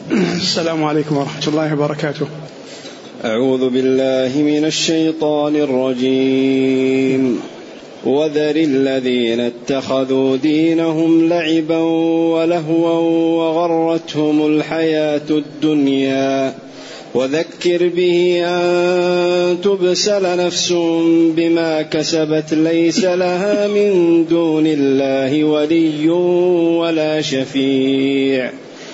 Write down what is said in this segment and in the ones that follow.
السلام عليكم ورحمة الله وبركاته. أعوذ بالله من الشيطان الرجيم. وذر الذين اتخذوا دينهم لعبا ولهوا وغرتهم الحياة الدنيا وذكر به أن تبسل نفس بما كسبت ليس لها من دون الله ولي ولا شفيع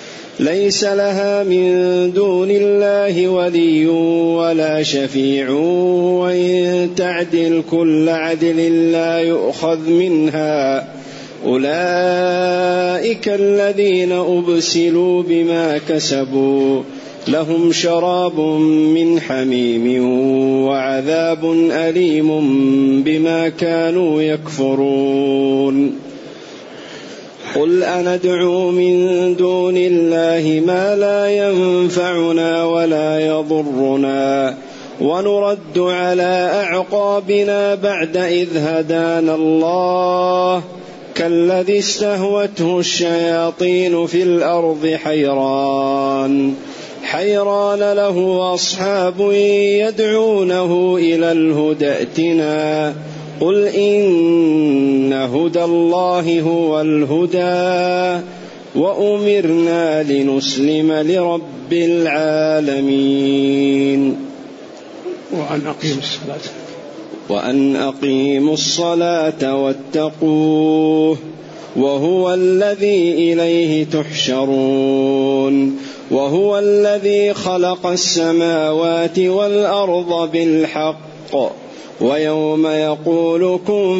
وإن تعدل كل عدل لا يؤخذ منها أولئك الذين أبسلوا بما كسبوا لهم شراب من حميم وعذاب أليم بما كانوا يكفرون. قل أندعو من دون الله ما لا ينفعنا ولا يضرنا ونرد على أعقابنا بعد إذ هدانا الله كالذي استهوته الشياطين في الأرض حيران له أصحاب يدعونه إلى الهدى ائتنا قل إن هدى الله هو الهدى وأمرنا لنسلم لرب العالمين وأن أقيموا الصلاة واتقوه وهو الذي إليه تحشرون وهو الذي خلق السماوات والأرض بالحق ويوم يقول كن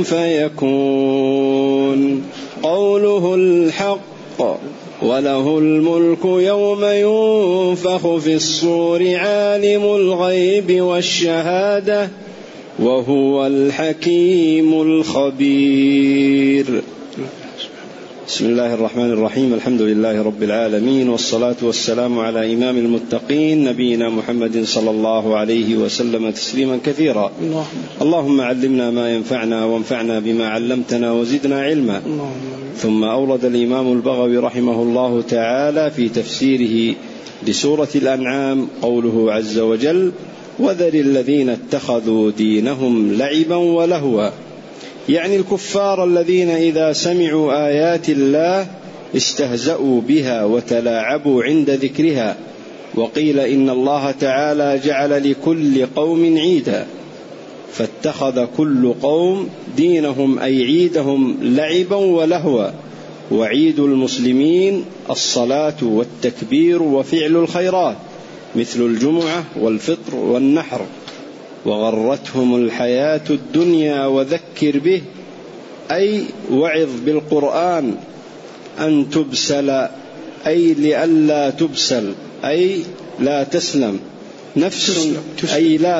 فيكون قوله الحق وله الملك يوم ينفخ في الصور عالم الغيب والشهادة وهو الحكيم الخبير. بسم الله الرحمن الرحيم. الحمد لله رب العالمين والصلاة والسلام على إمام المتقين نبينا محمد صلى الله عليه وسلم تسليما كثيرا. اللهم علمنا ما ينفعنا وانفعنا بما علمتنا وزدنا علما. ثم أورد الإمام البغوي رحمه الله تعالى في تفسيره لسورة الأنعام قوله عز وجل وذر الذين اتخذوا دينهم لعبا ولهوا، يعني الكفار الذين إذا سمعوا آيات الله استهزأوا بها وتلاعبوا عند ذكرها. وقيل إن الله تعالى جعل لكل قوم عيدا فاتخذ كل قوم دينهم أي عيدهم لعبا ولهوا، وعيد المسلمين الصلاة والتكبير وفعل الخيرات مثل الجمعة والفطر والنحر. وغرتهم الحياة الدنيا وذكر به أي وعظ بالقرآن أن تبسل أي لئلا تبسل أي لا تسلم نفس أي لا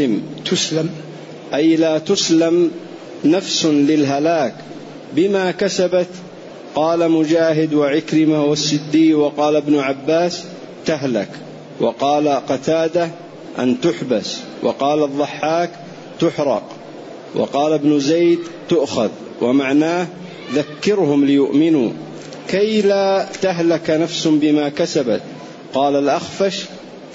تسلم نفس للهلاك بما كسبت. قال مجاهد وعكرمة والسدي وقال ابن عباس تهلك، وقال قتادة أن تحبس، وقال الضحاك تحرق، وقال ابن زيد تؤخذ، ومعناه ذكرهم ليؤمنوا كي لا تهلك نفس بما كسبت. قال الأخفش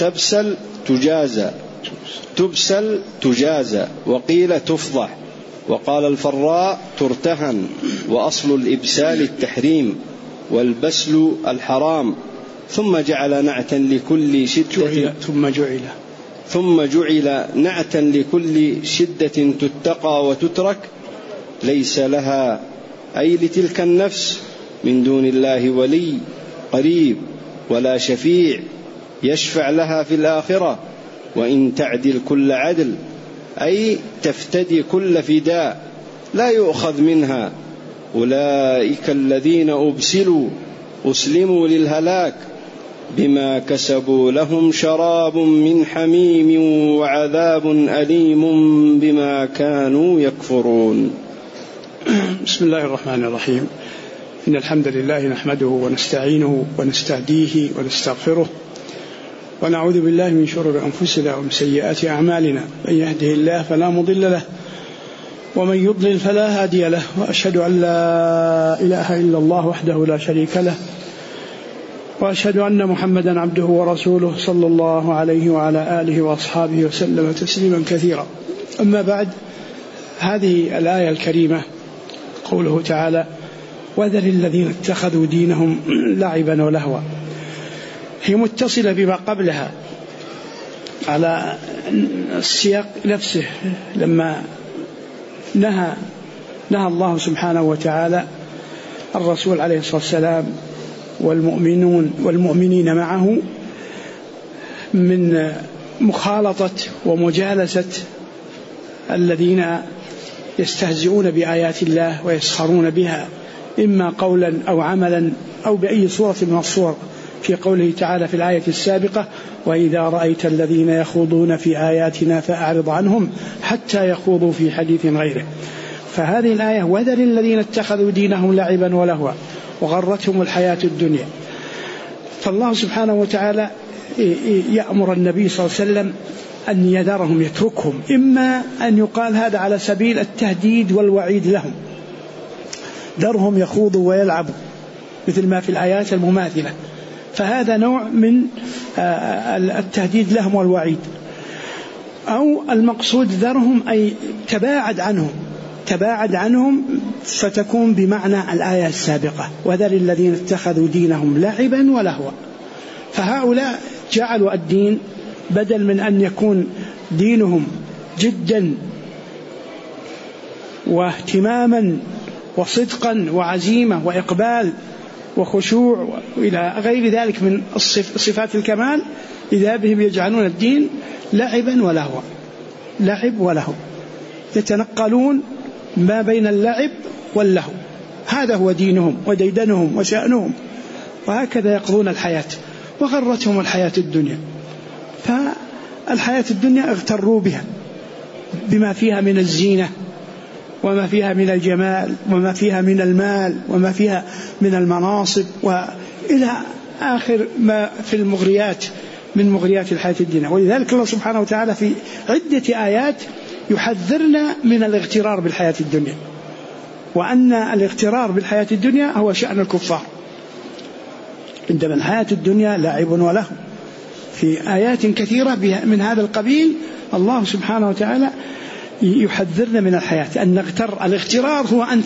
تبسل تجازى، وقيل تفضح، وقال الفراء ترتهن، وأصل الإبسال التحريم والبسل الحرام. ثم جعل نعتا لكل شدة ثم جعل نعتا لكل شدة تتقى وتترك ليس لها أي لتلك النفس من دون الله ولي قريب ولا شفيع يشفع لها في الآخرة. وإن تعدل كل عدل أي تفتدي كل فداء لا يؤخذ منها. أولئك الذين أسلموا للهلاك بما كسبوا لهم شراب من حميم وعذاب أليم بما كانوا يكفرون. بسم الله الرحمن الرحيم. إن الحمد لله نحمده ونستعينه ونستهديه ونستغفره ونعوذ بالله من شرور أنفسنا ومن سيئات أعمالنا، من يهده الله فلا مضل له ومن يضلل فلا هادي له، وأشهد أن لا إله إلا الله وحده لا شريك له، وأشهد أن محمدا عبده ورسوله صلى الله عليه وعلى آله وأصحابه وسلم تسليما كثيرا. أما بعد، هذه الآية الكريمة قوله تعالى: وذر الذين اتخذوا دينهم لعبا ولهوا، هي متصلة بما قبلها على السياق نفسه، لما نهى الله سبحانه وتعالى الرسول عليه الصلاة والسلام والمؤمنين معه من مخالطة ومجالسة الذين يستهزئون بآيات الله ويسخرون بها، إما قولا أو عملا أو بأي صورة من الصور، في قوله تعالى في الآية السابقة: وإذا رأيت الذين يخوضون في آياتنا فأعرض عنهم حتى يخوضوا في حديث غيره. فهذه الآية: وذر الذين اتخذوا دينهم لعبا ولهوا وغرتهم الحياة الدنيا. فالله سبحانه وتعالى يأمر النبي صلى الله عليه وسلم أن يذرهم، يتركهم، إما أن يقال هذا على سبيل التهديد والوعيد لهم، ذرهم يخوضوا ويلعبوا مثل ما في الآيات المماثلة، فهذا نوع من التهديد لهم والوعيد. أو المقصود ذرهم أي تباعد عنهم، فتكون بمعنى الآية السابقة: وذر الذين اتخذوا دينهم لعبا ولهوا. فهؤلاء جعلوا الدين بدل من أن يكون دينهم جدا واهتماما وصدقا وعزيمة وإقبال وخشوع إلى غير ذلك من صفات الكمال، إذا بهم يجعلون الدين لعبا ولهوا، لعب ولهو، يتنقلون ما بين اللعب واللهو، هذا هو دينهم وديدنهم وشأنهم، وهكذا يقضون الحياة. وغرتهم الحياة الدنيا، فالحياة الدنيا اغتروا بها، بما فيها من الزينة وما فيها من الجمال وما فيها من المال وما فيها من المناصب، وإلى آخر ما في المغريات من مغريات الحياة الدنيا. ولذلك الله سبحانه وتعالى في عدة آيات يحذرنا من الاغترار بالحياة الدنيا، وأن الاغترار بالحياة الدنيا هو شأن الكفار، عندما الحياة الدنيا لعب وله. في آيات كثيرة من هذا القبيل الله سبحانه وتعالى يحذرنا من الحياة، أن نغتر. الاغترار هو أن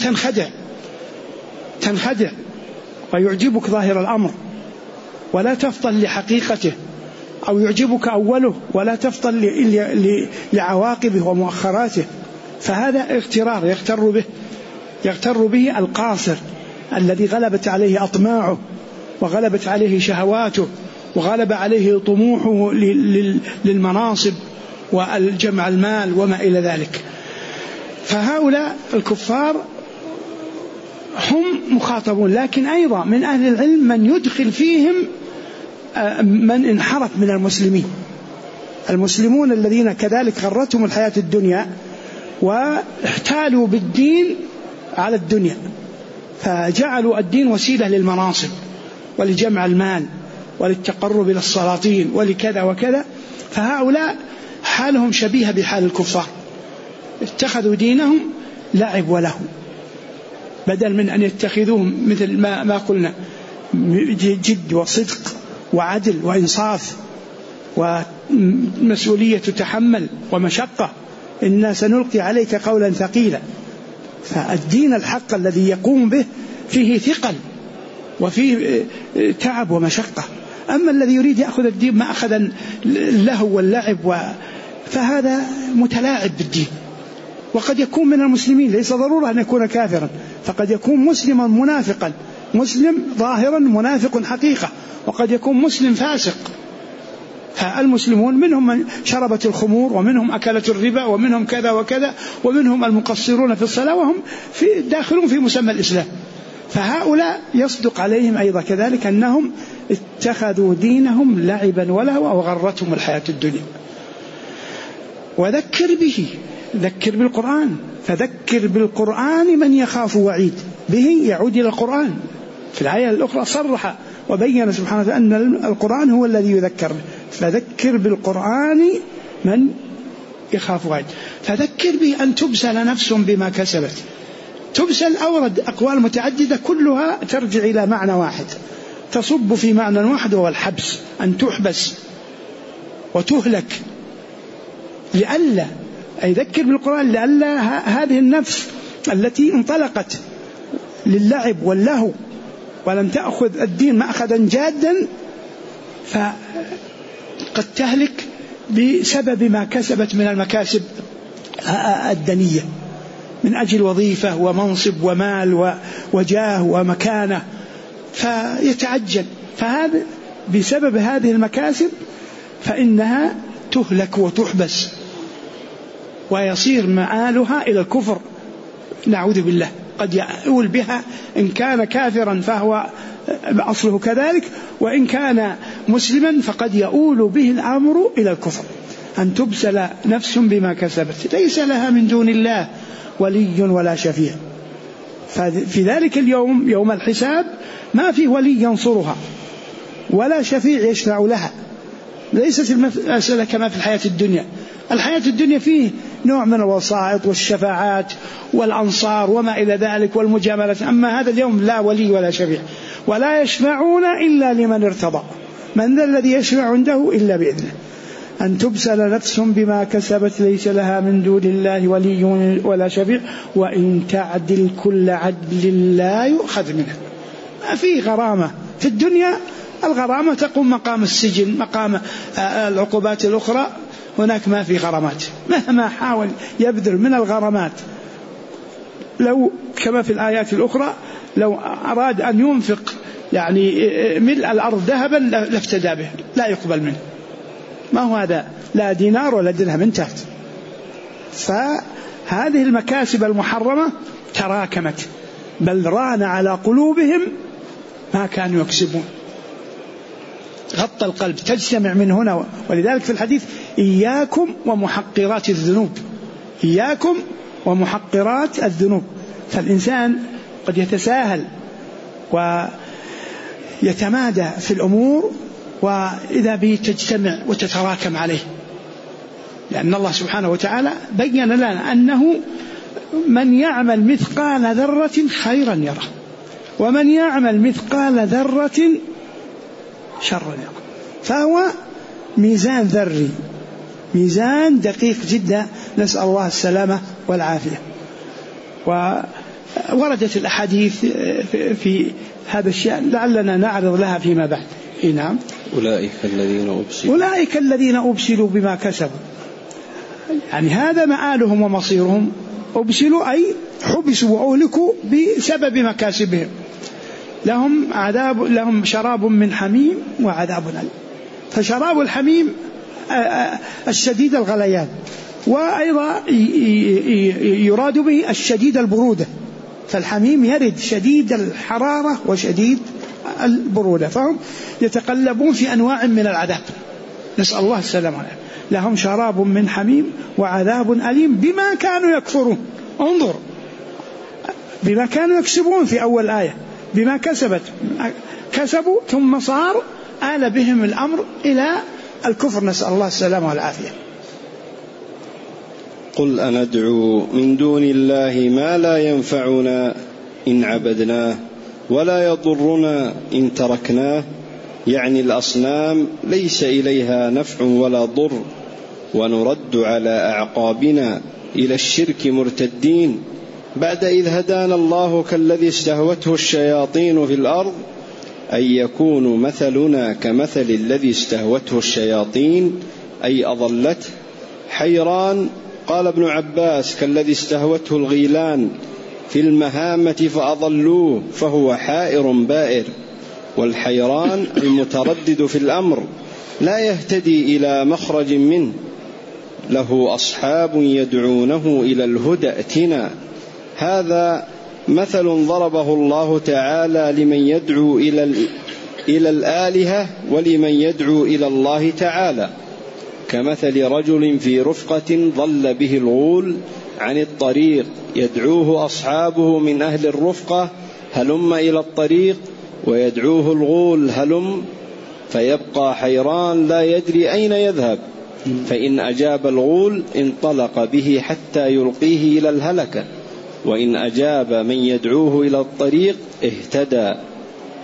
تنخدع ويعجبك ظاهر الأمر ولا تفضل لحقيقته، أو يعجبك أوله ولا تفضل لعواقبه ومؤخراته، فهذا اغترار يغتر به القاصر الذي غلبت عليه أطماعه وغلبت عليه شهواته وغلب عليه طموحه للمناصب والجمع المال وما إلى ذلك. فهؤلاء الكفار هم مخاطبون، لكن أيضا من أهل العلم من يدخل فيهم من انحرف من المسلمون الذين كذلك غرتهم الحياة الدنيا واحتالوا بالدين على الدنيا، فجعلوا الدين وسيلة للمناصب ولجمع المال وللتقرب إلى السلاطين ولكذا وكذا. فهؤلاء حالهم شبيهة بحال الكفار، اتخذوا دينهم لعب وله، بدل من أن يتخذوهم مثل ما قلنا جد وصدق وعدل وإنصاف ومسؤولية تحمل ومشقة، إنا سنلقي عليك قولا ثقيلا. فالدين الحق الذي يقوم به فيه ثقل وفيه تعب ومشقة. أما الذي يريد يأخذ الدين ما أخذ اللهو واللعب فهذا متلاعب بالدين، وقد يكون من المسلمين، ليس ضرورة أن يكون كافرا، فقد يكون مسلما منافقا، مسلم ظاهرا منافق حقيقة، وقد يكون مسلم فاسق. فالمسلمون منهم من شربت الخمور، ومنهم أكلت الربا، ومنهم كذا وكذا، ومنهم المقصرون في الصلاة، وهم داخلون في مسمى الإسلام. فهؤلاء يصدق عليهم أيضا كذلك أنهم اتخذوا دينهم لعبا ولهوا وغرتهم الحياة الدنيا. وذكر به، ذكر بالقرآن، فذكر بالقرآن من يخاف وعيد. به يعود إلى القرآن. في الآية الأخرى صرح وبين سبحانه وتعالى أن القرآن هو الذي يذكر، فذكر بالقرآن من يخاف وعيد. فذكر به أن تبسل نفس بما كسبت. تبسل أورد أقوال متعددة كلها ترجع إلى معنى واحد، تصب في معنى واحد وهو الحبس، أن تحبس وتهلك، لئلا يذكر بالقرآن لئلا هذه النفس التي انطلقت للعب واللهو ولم تأخذ الدين مأخذا جادا فقد تهلك بسبب ما كسبت من المكاسب الدنية من أجل وظيفة ومنصب ومال وجاه ومكانة، فيتعجل، فهذا بسبب هذه المكاسب فإنها تهلك وتحبس ويصير مآلها إلى الكفر، نعوذ بالله. قد يؤول بها إن كان كافرا فهو أصله كذلك، وإن كان مسلما فقد يؤول به الأمر إلى الكفر. أن تبسل نفس بما كسبت ليس لها من دون الله ولي ولا شفيع. ففي ذلك اليوم يوم الحساب ما في ولي ينصرها ولا شفيع يشفع لها. ليست المسألة كما في الحياة الدنيا. الحياة الدنيا فيه نوع من الوسائط والشفاعات والأنصار وما إلى ذلك والمجاملة، أما هذا اليوم لا ولي ولا شفيع، ولا يشفعون إلا لمن ارتضى، من ذا الذي يشفع عنده إلا بإذنه. أن تبسل نفس بما كسبت ليس لها من دون الله ولي ولا شفيع وإن تعدل كل عدل لا يؤخذ منها. ما في غرامة في الدنيا، الغرامة تقوم مقام السجن، مقام العقوبات الأخرى. هناك ما في غرامات، مهما حاول يبذل من الغرامات، لو كما في الآيات الأخرى لو أراد أن ينفق يعني ملء الأرض ذهبا لافتدى به، لا يقبل منه. ما هو هذا؟ لا دينار ولا درهم، انتهت. فهذه المكاسب المحرمة تراكمت، بل ران على قلوبهم ما كانوا يكسبون. غطى القلب، تجتمع من هنا. ولذلك في الحديث إياكم ومحقرات الذنوب، إياكم ومحقرات الذنوب. فالإنسان قد يتساهل ويتمادى في الأمور، وإذا به تجتمع وتتراكم عليه، لأن الله سبحانه وتعالى بين لنا أنه من يعمل مثقال ذرة خيرا يره، ومن يعمل مثقال ذرة شرا يره. فهو ميزان ذري، ميزان دقيق جدا، نسأل الله السلامة والعافية. ووردت الأحاديث في هذا الشأن، لعلنا نعرض لها فيما بعد. نعم. أولئك الذين أبسلوا بما كسبوا، يعني هذا مآلهم ومصيرهم. أبسلوا أي حبسوا وأهلكوا بسبب مكاسبهم. لهم شراب من حميم وعذاب أليم. فشراب الحميم الشديد الغليان، وأيضا يراد به الشديد البرودة. فالحميم يرد شديد الحرارة وشديد البرودة، فهم يتقلبون في أنواع من العذاب، نسأل الله السلامة. لهم شراب من حميم وعذاب أليم بما كانوا يكفرون. انظر، بما كانوا يكسبون في أول آية، بما كسبوا ثم صار آل بهم الأمر إلى الكفر، نسأل الله السلامة والعافية. قل أندعو من دون الله ما لا ينفعنا إن عبدناه ولا يضرنا إن تركناه، يعني الأصنام ليس إليها نفع ولا ضر، ونرد على أعقابنا إلى الشرك مرتدين بعد إذ هدانا الله، كالذي استهوته الشياطين في الأرض، أن يكون مثلنا كمثل الذي استهوته الشياطين أي أضلته حيران. قال ابن عباس: كالذي استهوته الغيلان في المهامة فأضلوه فهو حائر بائر. والحيران المتردد في الأمر لا يهتدي إلى مخرج منه، له أصحاب يدعونه إلى الهدى ائتنا. هذا مثل ضربه الله تعالى لمن يدعو إلى الآلهة ولمن يدعو إلى الله تعالى، كمثل رجل في رفقة ضل به الغول عن الطريق، يدعوه أصحابه من أهل الرفقة هلم إلى الطريق، ويدعوه الغول هلم، فيبقى حيران لا يدري أين يذهب، فإن أجاب الغول انطلق به حتى يلقيه إلى الهلكة، وإن أجاب من يدعوه إلى الطريق اهتدى.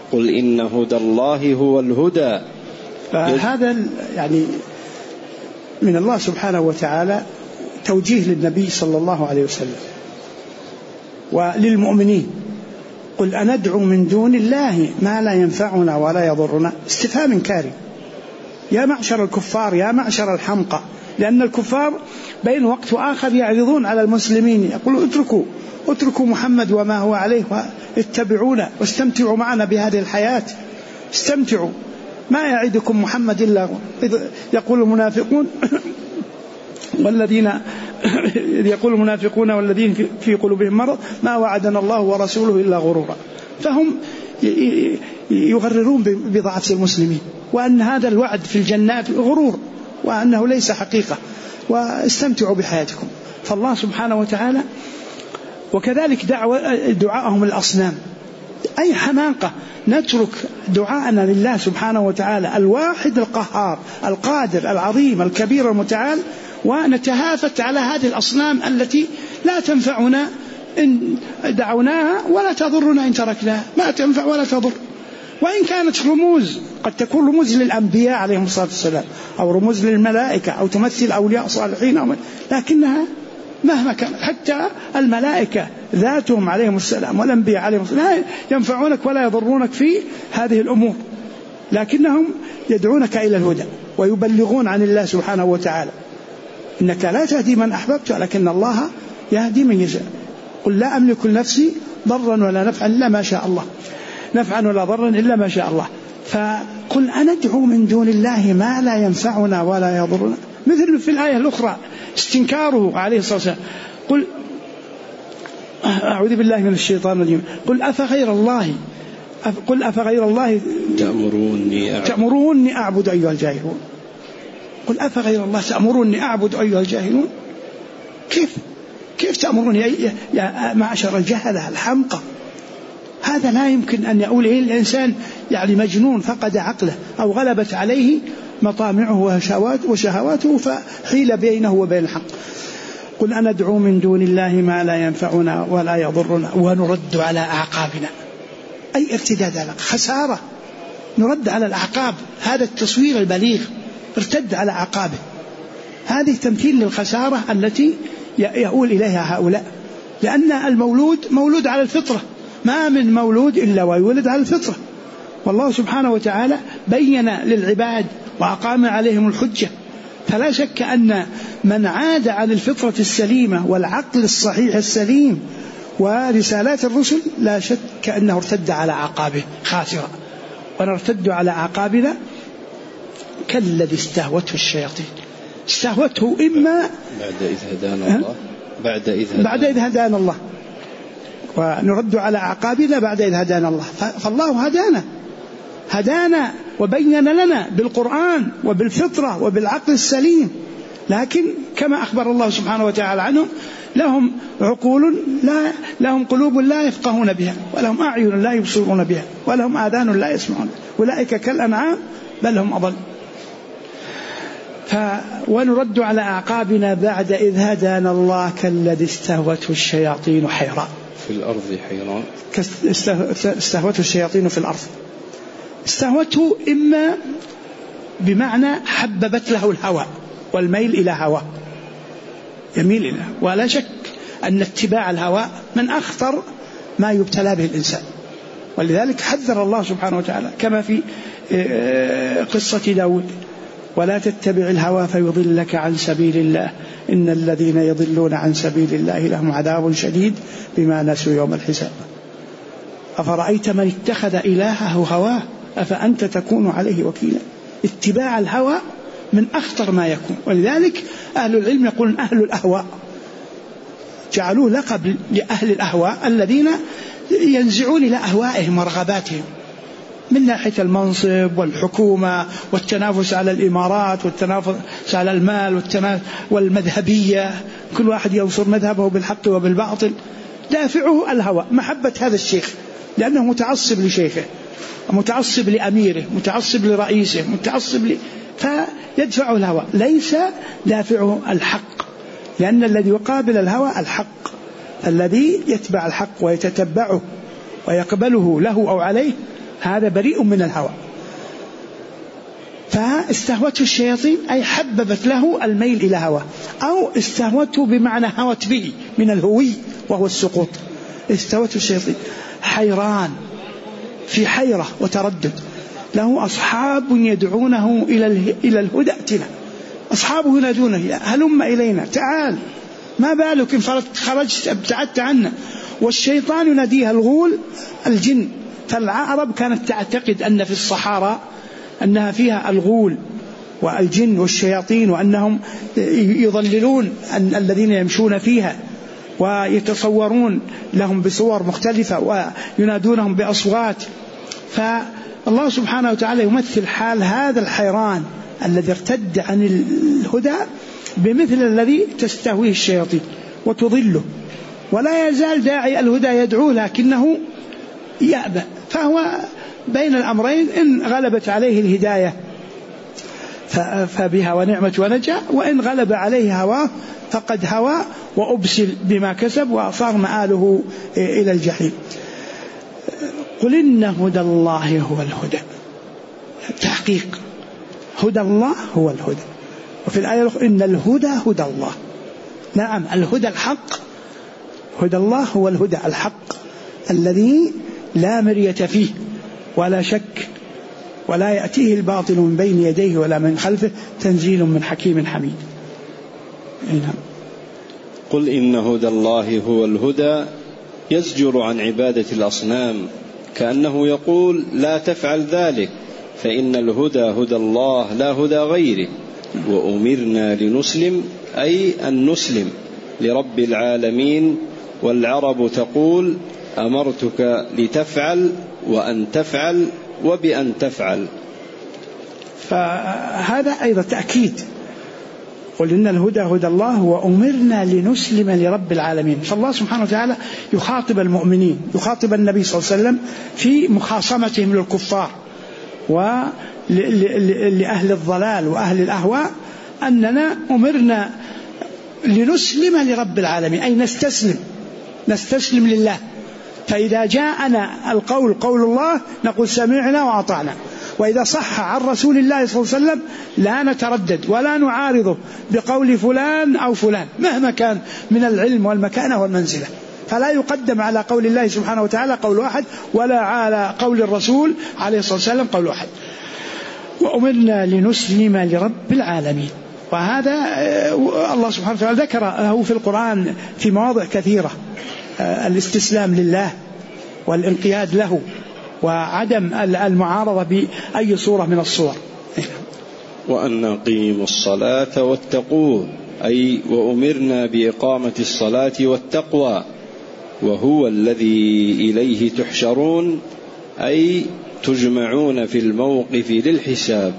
قل إن هدى الله هو الهدى. فهذا يعني من الله سبحانه وتعالى توجيه للنبي صلى الله عليه وسلم وللمؤمنين. قل أندعو من دون الله ما لا ينفعنا ولا يضرنا، استفهام إنكاري، يا معشر الكفار يا معشر الحمقى، لأن الكفار بين وقت وآخر يعرضون على المسلمين يقولوا اتركوا محمد وما هو عليه واتبعونا واستمتعوا معنا بهذه الحياة، استمتعوا، ما يعدكم محمد إلا يقول المنافقون والذين يقول المنافقون والذين في قلوبهم مرض ما وعدنا الله ورسوله إلا غرورا. فهم يغررون بضعف المسلمين وأن هذا الوعد في الجنات غرور وأنه ليس حقيقة، واستمتعوا بحياتكم. فالله سبحانه وتعالى وكذلك دعاءهم الأصنام، أي حماقة نترك دعاءنا لله سبحانه وتعالى الواحد القهار القادر العظيم الكبير المتعال، ونتهافت على هذه الأصنام التي لا تنفعنا إن دعوناها ولا تضرنا إن تركناها، ما تنفع ولا تضر. وإن كانت رموز، قد تكون رموز للأنبياء عليهم الصلاة والسلام أو رموز للملائكة أو تمثل أولياء صالحين، لكنها مهما كان، حتى الملائكة ذاتهم عليهم السلام والأنبياء عليهم السلام لا ينفعونك ولا يضرونك في هذه الأمور، لكنهم يدعونك إلى الهدى ويبلغون عن الله سبحانه وتعالى. إنك لا تهدي من أحببت ولكن الله يهدي من يشاء. قل لا أملك لنفسي ضرا ولا نفعا إلا ما شاء الله، نفعا ولا ضرا إلا ما شاء الله. فقل أندعو من دون الله ما لا ينفعنا ولا يضرنا، مثل في الآية الأخرى استنكاره عليه الصلاة والسلام، قل أعوذ بالله من الشيطان الرجيم، قل أفغير الله تأمروني أعبد أيها الجاهلون. قل أفغير الله تأمروني أعبد أيها الجاهلون، كيف تأمروني يا معشر الجهلة الحمقى؟ هذا لا يمكن أن يقول إليه الإنسان يعني مجنون فقد عقله أو غلبت عليه مطامعه وشهواته فحيل بينه وبين الحق. قل أندعو من دون الله ما لا ينفعنا ولا يضرنا ونرد على أعقابنا، أي ارتداد على خسارة، نرد على الأعقاب، هذا التصوير البليغ، ارتد على أعقابه، هذه تمثيل للخسارة التي يؤول إليها هؤلاء، لأن المولود مولود على الفطرة، ما من مولود إلا ويولد على الفطرة. والله سبحانه وتعالى بين للعباد وأقام عليهم الحجة، فلا شك أن من عاد عن الفطرة السليمة والعقل الصحيح السليم ورسالات الرسل لا شك أنه ارتد على أعقابه خاسرا. ونرتد على أعقابنا كالذي استهوته الشياطين، استهوته إما بعد إذ هدانا الله، ونرد على أعقابنا بعد إذ هدانا الله. فالله هدانا وبين لنا بالقرآن وبالفطرة وبالعقل السليم، لكن كما أخبر الله سبحانه وتعالى عنهم لهم عقول لهم قلوب لا يفقهون بها، ولهم أعين لا يبصرون بها، ولهم آذان لا يسمعون، أولئك كالأنعام بل هم أضل. ونرد على أعقابنا بعد إذ هدانا الله كالذي استهوته الشياطين حيران في الأرض حيران، استهوته الشياطين في الأرض. استهوته إما بمعنى حببت له الهوى والميل إلى هوى، يميل إلى، ولا شك أن اتباع الهوى من أخطر ما يبتلى به الإنسان. ولذلك حذر الله سبحانه وتعالى كما في قصة داود: ولا تتبع الهوى فيضلك عن سبيل الله إن الذين يضلون عن سبيل الله لهم عذاب شديد بما نسوا يوم الحساب. أفرأيت من اتخذ إلهه هواه أفأنت تكون عليه وكيلا. اتباع الهوى من أخطر ما يكون، ولذلك أهل العلم يقولون أهل الأهواء، جعلوه لقب لأهل الأهواء الذين ينزعون إلى أهوائهم ورغباتهم من ناحية المنصب والحكومة والتنافس على الإمارات والتنافس على المال والمذهبية، كل واحد ينصر مذهبه بالحق وبالباطل. دافعه الهوى، محبة هذا الشيخ لأنه متعصب لشيخه، متعصب لأميره، متعصب لرئيسه، فيدفعه الهوى، ليس دافعه الحق، لأن الذي يقابل الهوى الحق، الذي يتبع الحق ويتتبعه ويقبله له أو عليه هذا بريء من الهوى. فاستهوته الشياطين أي حببت له الميل إلى هوى، أو استهوته بمعنى هوت به من الهوي وهو السقوط. استهوته الشياطين حيران، في حيرة وتردد، له أصحاب يدعونه إلى الهدى ائتنا، أصحابه ينادونه هلم إلينا تعال، ما بالك إن خرجت ابتعدت عنا. والشيطان يناديها الغول الجن. فالعرب كانت تعتقد أن في الصحراء أنها فيها الغول والجن والشياطين، وأنهم يضللون الذين يمشون فيها ويتصورون لهم بصور مختلفة وينادونهم بأصوات. فالله سبحانه وتعالى يمثل حال هذا الحيران الذي ارتد عن الهدى بمثل الذي تستهويه الشياطين وتضله، ولا يزال داعي الهدى يدعوه لكنه يأبى. فهو بين الأمرين، إن غلبت عليه الهداية فبها ونعمة ونجا، وإن غلب عليه هواه فقد هوى وأبسل بما كسب وصار مآله إلى الجحيم. قل إن هدى الله هو الهدى، تحقيق هدى الله هو الهدى. وفي الآية الأخرى إن الهدى هدى الله. نعم، الهدى الحق، هدى الله هو الهدى الحق الذي لا مرية فيه ولا شك، ولا يأتيه الباطل من بين يديه ولا من خلفه، تنزيل من حكيم حميد. قل إن هدى الله هو الهدى يزجر عن عبادة الأصنام، كأنه يقول لا تفعل ذلك، فإن الهدى هدى الله لا هدى غيره، وأمرنا لنسلم أي أن نسلم لرب العالمين. والعرب تقول أمرتك لتفعل وأن تفعل وبأن تفعل. فهذا أيضا تأكيد. قل إن الهدى هدى الله وأمرنا لنسلم لرب العالمين. فالله سبحانه وتعالى يخاطب المؤمنين، يخاطب النبي صلى الله عليه وسلم في مخاصمتهم للكفار ولأهل الضلال وأهل الأهواء، أننا أمرنا لنسلم لرب العالمين، أي نستسلم لله. فإذا جاءنا القول قول الله نقول سمعنا وأطعنا، وإذا صح عن رسول الله صلى الله عليه وسلم لا نتردد ولا نعارضه بقول فلان أو فلان مهما كان من العلم والمكانة والمنزلة. فلا يقدم على قول الله سبحانه وتعالى قول واحد، ولا على قول الرسول عليه الصلاة والسلام قول واحد. وأمرنا لنسلم لرب العالمين. وهذا الله سبحانه وتعالى ذكره في القرآن في مواضع كثيرة، الاستسلام لله والانقياد له وعدم المعارضة بأي صورة من الصور. وأن نقيم الصلاة واتقوه، أي وأمرنا بإقامة الصلاة والتقوى، وهو الذي إليه تحشرون، أي تجمعون في الموقف للحساب.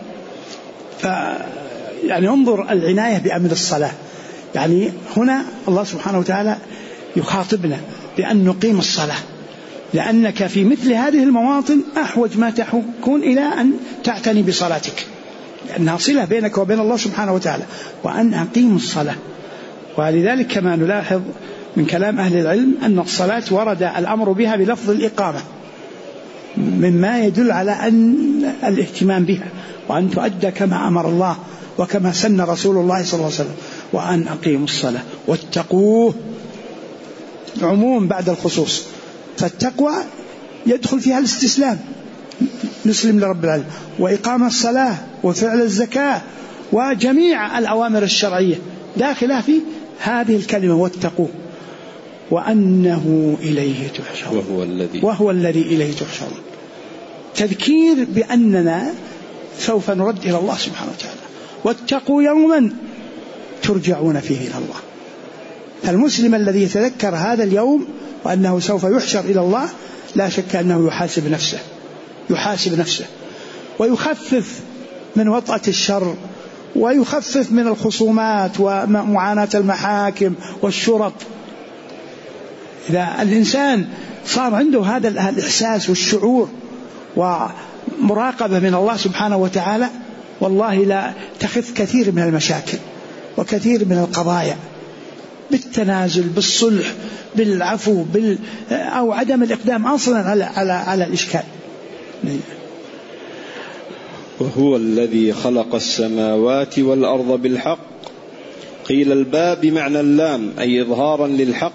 يعني انظر العناية بأمر الصلاة. يعني هنا الله سبحانه وتعالى يخاطبنا بأن نقيم الصلاة، لأنك في مثل هذه المواطن أحوج ما تكون إلى أن تعتني بصلاتك، لأنها صلة بينك وبين الله سبحانه وتعالى. وأن أقيم الصلاة. ولذلك كما نلاحظ من كلام أهل العلم أن الصلاة ورد الأمر بها بلفظ الإقامة، مما يدل على أن الاهتمام بها وأن تؤدى كما أمر الله وكما سن رسول الله صلى الله عليه وسلم. وأن أقيموا الصلاة واتقوه، عموم بعد الخصوص. فالتقوى يدخل فيها الاستسلام، نسلم لرب العالمين، وإقام الصلاة وفعل الزكاة وجميع الأوامر الشرعية داخلة في هذه الكلمة واتقوه. وأنه إليه تحشرون، وهو الذي إليه تحشرون. تذكير بأننا سوف نرد إلى الله سبحانه وتعالى. واتقوا يوما ترجعون فيه إلى الله. المسلم الذي يتذكر هذا اليوم وأنه سوف يحشر إلى الله لا شك أنه يحاسب نفسه ويخفف من وطأة الشر، ويخفف من الخصومات ومعاناة المحاكم والشرط. إذا الإنسان صار عنده هذا الإحساس والشعور ومراقبة من الله سبحانه وتعالى، والله لا تخف كثير من المشاكل وكثير من القضايا، بالتنازل، بالصلح، بالعفو، أو عدم الإقدام أصلا على الإشكال. وهو الذي خلق السماوات والأرض بالحق. قيل الباء بمعنى اللام، أي إظهارا للحق،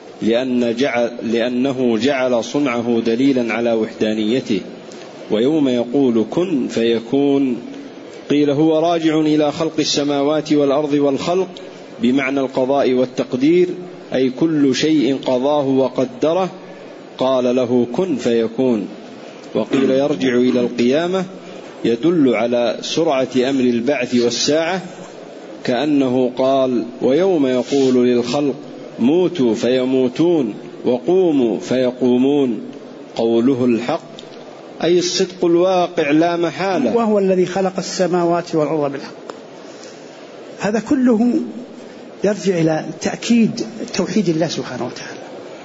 لأنه جعل صنعه دليلا على وحدانيته. ويوم يقول كن فيكون، قيل هو راجع إلى خلق السماوات والأرض، والخلق بمعنى القضاء والتقدير، أي كل شيء قضاه وقدره قال له كن فيكون. وقيل يرجع إلى القيامة، يدل على سرعة أمر البعث والساعة، كأنه قال ويوم يقول للخلق موتوا فيموتون وقوموا فيقومون. قوله الحق أي الصدق الواقع لا محالة. وهو الذي خلق السماوات والأرض بالحق. هذا كله يرجع إلى تأكيد توحيد الله سبحانه وتعالى،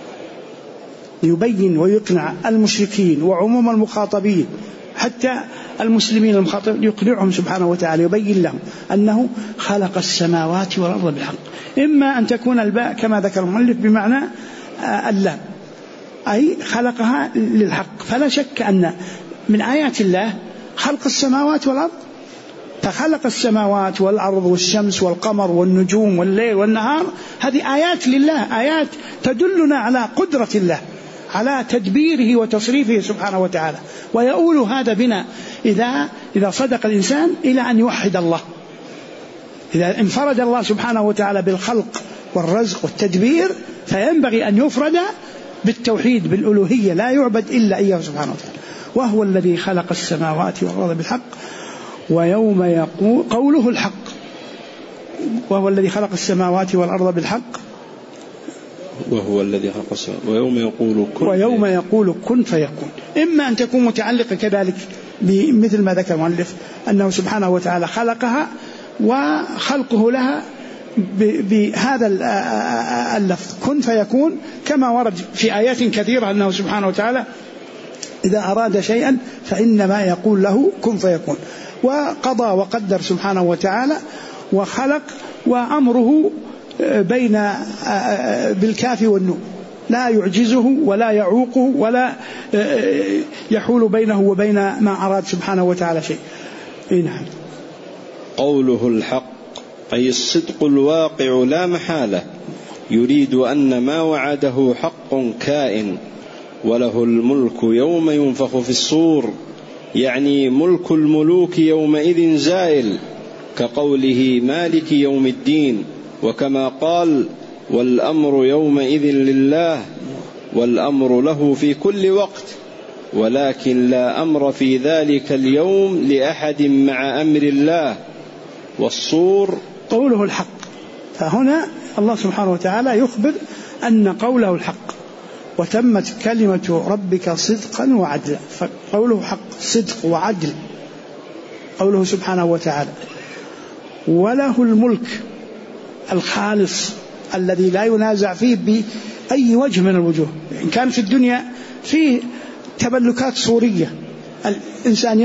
يبين ويقنع المشركين وعموم المخاطبين، حتى المسلمين المخاطبين يقنعهم سبحانه وتعالى، يبين لهم أنه خلق السماوات والأرض بالحق. إما أن تكون الباء كما ذكر المؤلف بمعنى اللام، أي خلقها للحق. فلا شك أن من آيات الله خلق السماوات والأرض، فخلق السماوات والأرض والشمس والقمر والنجوم والليل والنهار، هذه آيات لله، آيات تدلنا على قدرة الله، على تدبيره وتصريفه سبحانه وتعالى. ويؤول هذا بنا إذا صدق الإنسان إلى أن يوحد الله. إذا انفرد الله سبحانه وتعالى بالخلق والرزق والتدبير، فينبغي أن يفرد بالتوحيد بالألوهية، لا يعبد إلا إياه سبحانه وتعالى. وهو الذي خلق السماوات والأرض بالحق. ويوم يقول قوله الحق، وهو الذي خلق السماوات والأرض بالحق، وهو الذي خلق السماوات، ويوم يقول كن فيكون. إما أن تكون متعلقة كذلك بمثل ما ذكر المؤلف أنه سبحانه وتعالى خلقها، وخلقه لها بهذا اللفظ كن فيكون، كما ورد في آيات كثيرة أنه سبحانه وتعالى إذا أراد شيئا فإنما يقول له كن فيكون. وقضى وقدر سبحانه وتعالى وخلق، وأمره بين بالكاف والنون، لا يعجزه ولا يعوقه ولا يحول بينه وبين ما أراد سبحانه وتعالى شيء. نعم. قوله الحق أي الصدق الواقع لا محالة، يريد أن ما وعده حق كائن. وله الملك يوم ينفخ في الصور، يعني ملك الملوك يومئذ زائل، كقوله مالك يوم الدين. وكما قال والأمر يومئذ لله، والأمر له في كل وقت، ولكن لا أمر في ذلك اليوم لأحد مع أمر الله. والصور قوله الحق، فهنا الله سبحانه وتعالى يخبر أن قوله الحق، وتمت كلمة ربك صدقا وعدلا. فقوله حق صدق وعدل قوله سبحانه وتعالى. وله الملك الخالص الذي لا ينازع فيه بأي وجه من الوجوه. إن كان في الدنيا فيه تملكات صورية، الإنسان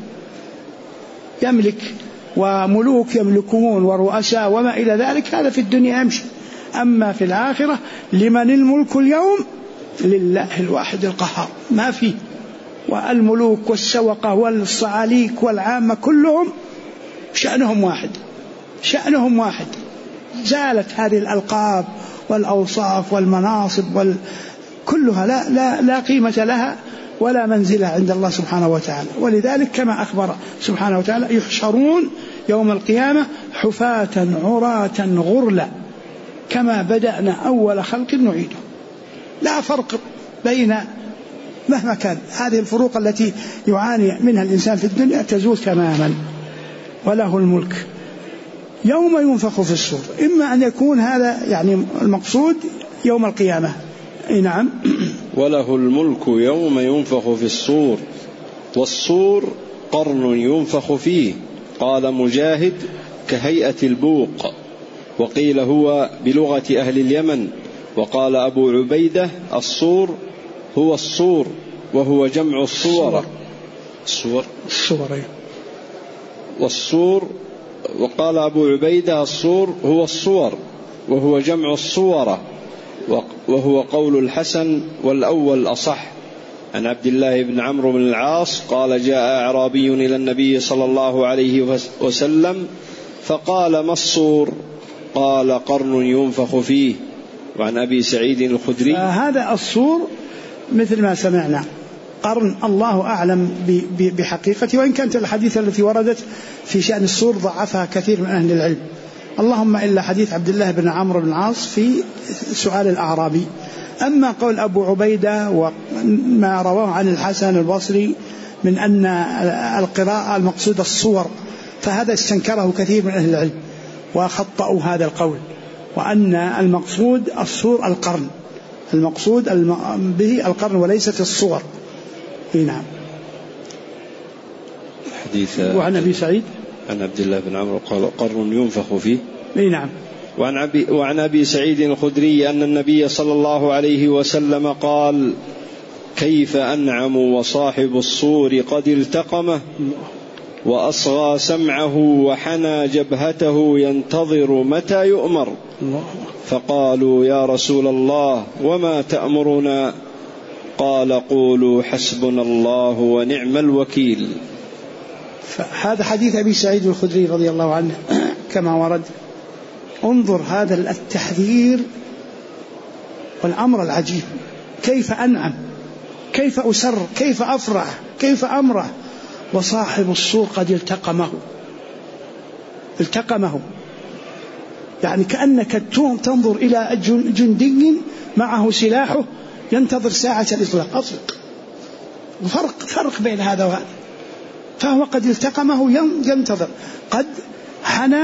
يملك وملوك يملكون ورؤساء وما إلى ذلك، هذا في الدنيا يمشي. أما في الآخرة لمن الملك اليوم؟ لله الواحد القهار، ما فيه. والملوك والسوقة والصعاليك والعامة كلهم شأنهم واحد. زالت هذه الألقاب والأوصاف والمناصب كلها لا قيمة لها ولا منزلة عند الله سبحانه وتعالى. ولذلك كما أخبر سبحانه وتعالى يحشرون يوم القيامة حفاة عراة غرلا كما بدأنا أول خلق نعيده. لا فرق بين مهما كان، هذه الفروق التي يعاني منها الإنسان في الدنيا تزول تماما. وله الملك يوم ينفخ في الصور، إما أن يكون هذا يعني المقصود يوم القيامة. نعم. وله الملك يوم ينفخ في الصور، والصور قرن ينفخ فيه. قال مجاهد كهيئة البوق، وقيل هو بلغة أهل اليمن. وقال أبو عبيدة الصور هو الصور، وهو جمع الصور. والصور. وقال أبو عبيدة الصور هو الصور، وهو جمع الصورة، وهو قول الحسن والأول أصح. عن عبد الله بن عمرو بن العاص قال جاء أعرابي إلى النبي صلى الله عليه وسلم فقال ما الصور؟ قال قرن ينفخ فيه. وعن أبي سعيد الخدري هذا الصور مثل ما سمعنا قرن، الله أعلم بحقيقته، وإن كانت الحديث التي وردت في شأن الصور ضعفها كثير من أهل العلم، اللهم إلا حديث عبد الله بن عمرو بن العاص في سؤال الأعرابي. أما قول أبو عبيدة وما رواه عن الحسن البصري من أن القراءة المقصود الصور، فهذا استنكره كثير من أهل العلم وخطأوا هذا القول، وأن المقصود الصور القرن، المقصود به القرن وليست الصور. نعم. حديث وعن أبي سعيد عن عبد الله بن عمرو قال قرن ينفخ فيه. نعم. وعن أبي سعيد الخدري أن النبي صلى الله عليه وسلم قال كيف أنعم وصاحب الصور قد التقمه وأصغى سمعه وحنى جبهته ينتظر متى يؤمر. فقالوا يا رسول الله وما تأمرنا؟ قال قولوا حسبنا الله ونعم الوكيل. هذا حديث أبي سعيد الخدري رضي الله عنه كما ورد. انظر هذا التحذير والأمر العجيب، كيف أنعم، كيف أسر، كيف أفرح، كيف أمره، وصاحب الصور قد التقمه، يعني كأنك تنظر إلى جندي معه سلاحه ينتظر ساعة الإطلاق، أطلق. فرق بين هذا وهذا، فهو قد التقمه ينتظر، قد حنى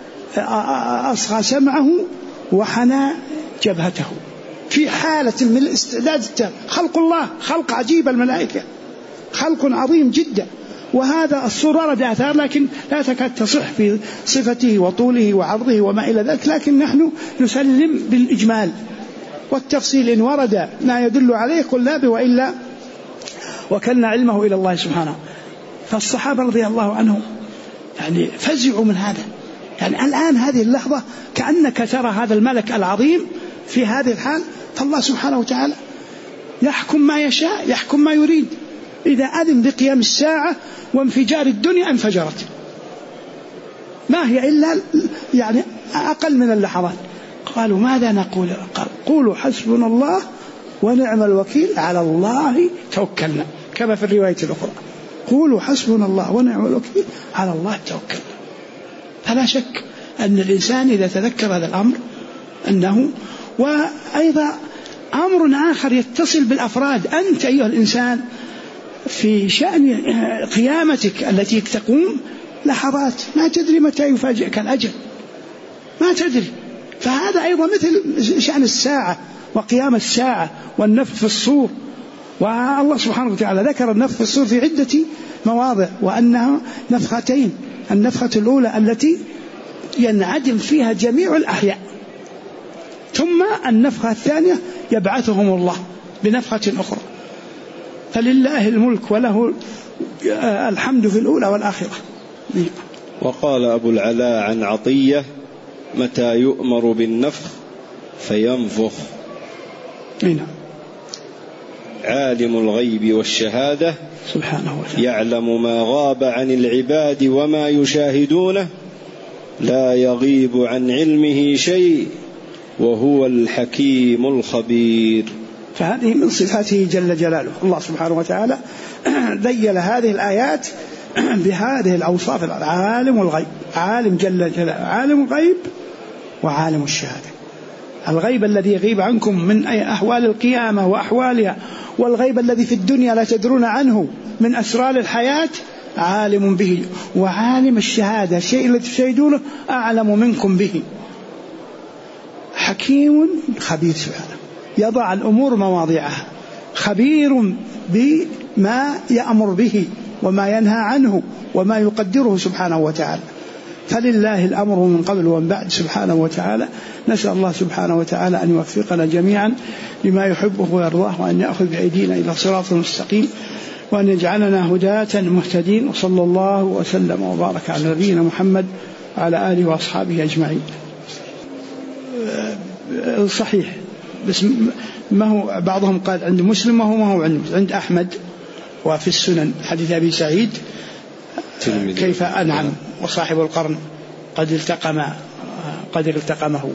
أصغى سمعه وحنى جبهته في حالة من الاستعداد التام. خلق الله خلق عجيب، الملائكة خلق عظيم جدا، وهذا الصور ورد آثار لكن لا تكاد تصح في صفته وطوله وعرضه وما إلى ذلك، لكن نحن نسلم بالإجمال والتفصيل، إن ورد ما يدل عليه قلنا به وإلا وكلنا علمه إلى الله سبحانه. فالصحابة رضي الله عنهم يعني فزعوا من هذا، يعني الآن هذه اللحظة كأنك ترى هذا الملك العظيم في هذه الحال، فالله سبحانه وتعالى يحكم ما يشاء، يحكم ما يريد. إذا أذن بقيام الساعة وانفجار الدنيا انفجرت، ما هي إلا يعني أقل من اللحظات. قالوا ماذا نقول؟ قال قولوا حسبنا الله ونعم الوكيل، على الله توكلنا، كما في الرواية الأخرى قولوا حسبنا الله ونعم الوكيل على الله توكلنا. فلا شك أن الإنسان إذا تذكر هذا الأمر أنه، وأيضا أمر آخر يتصل بالأفراد، أنت أيها الإنسان في شأن قيامتك التي تقوم لحظات ما تدري متى يفاجئك الأجل، ما تدري. فهذا أيضا مثل شأن الساعة وقيام الساعة والنفخ في الصور، والله سبحانه وتعالى ذكر النفخ في الصور في عدة مواضع، وأنها نفختين، النفخة الأولى التي ينعدم فيها جميع الأحياء، ثم النفخة الثانية يبعثهم الله بنفخة أخرى. فلله الملك وله الحمد في الأولى والآخرة. وقال أبو العلاء عن عطية متى يؤمر بالنفخ فينفخ. عالم الغيب والشهادة سبحانه وتعالى يعلم ما غاب عن العباد وما يشاهدونه، لا يغيب عن علمه شيء وهو الحكيم الخبير. فهذه من صفاته جل جلاله. الله سبحانه وتعالى ذيل هذه الآيات بهذه الأوصاف: عالم الغيب، عالم جل جلاله، عالم الغيب وعالم الشهادة. الغيب الذي يغيب عنكم من أحوال القيامة وأحوالها، والغيب الذي في الدنيا لا تدرون عنه من أسرار الحياة عالم به، وعالم الشهادة الشيء الذي تشاهدونه أعلم منكم به. حكيم خبير سبحانه، يضع الأمور مواضعها، خبير بما يأمر به وما ينهى عنه وما يقدره سبحانه وتعالى. فلله الأمر من قبل ومن بعد سبحانه وتعالى. نسأل الله سبحانه وتعالى أن يوفقنا جميعا لما يحبه ويرضاه، وأن يأخذ بأيدينا إلى صراط مستقيم، وأن يجعلنا هداة مهتدين. وصلى الله وسلم وبارك على نبينا محمد وعلى آله وأصحابه أجمعين. صحيح، بس ما هو بعضهم قال عند مسلم ما هو عند أحمد وفي السنن حديث أبي سعيد كيف أنعم وصاحب القرن قد التقمه.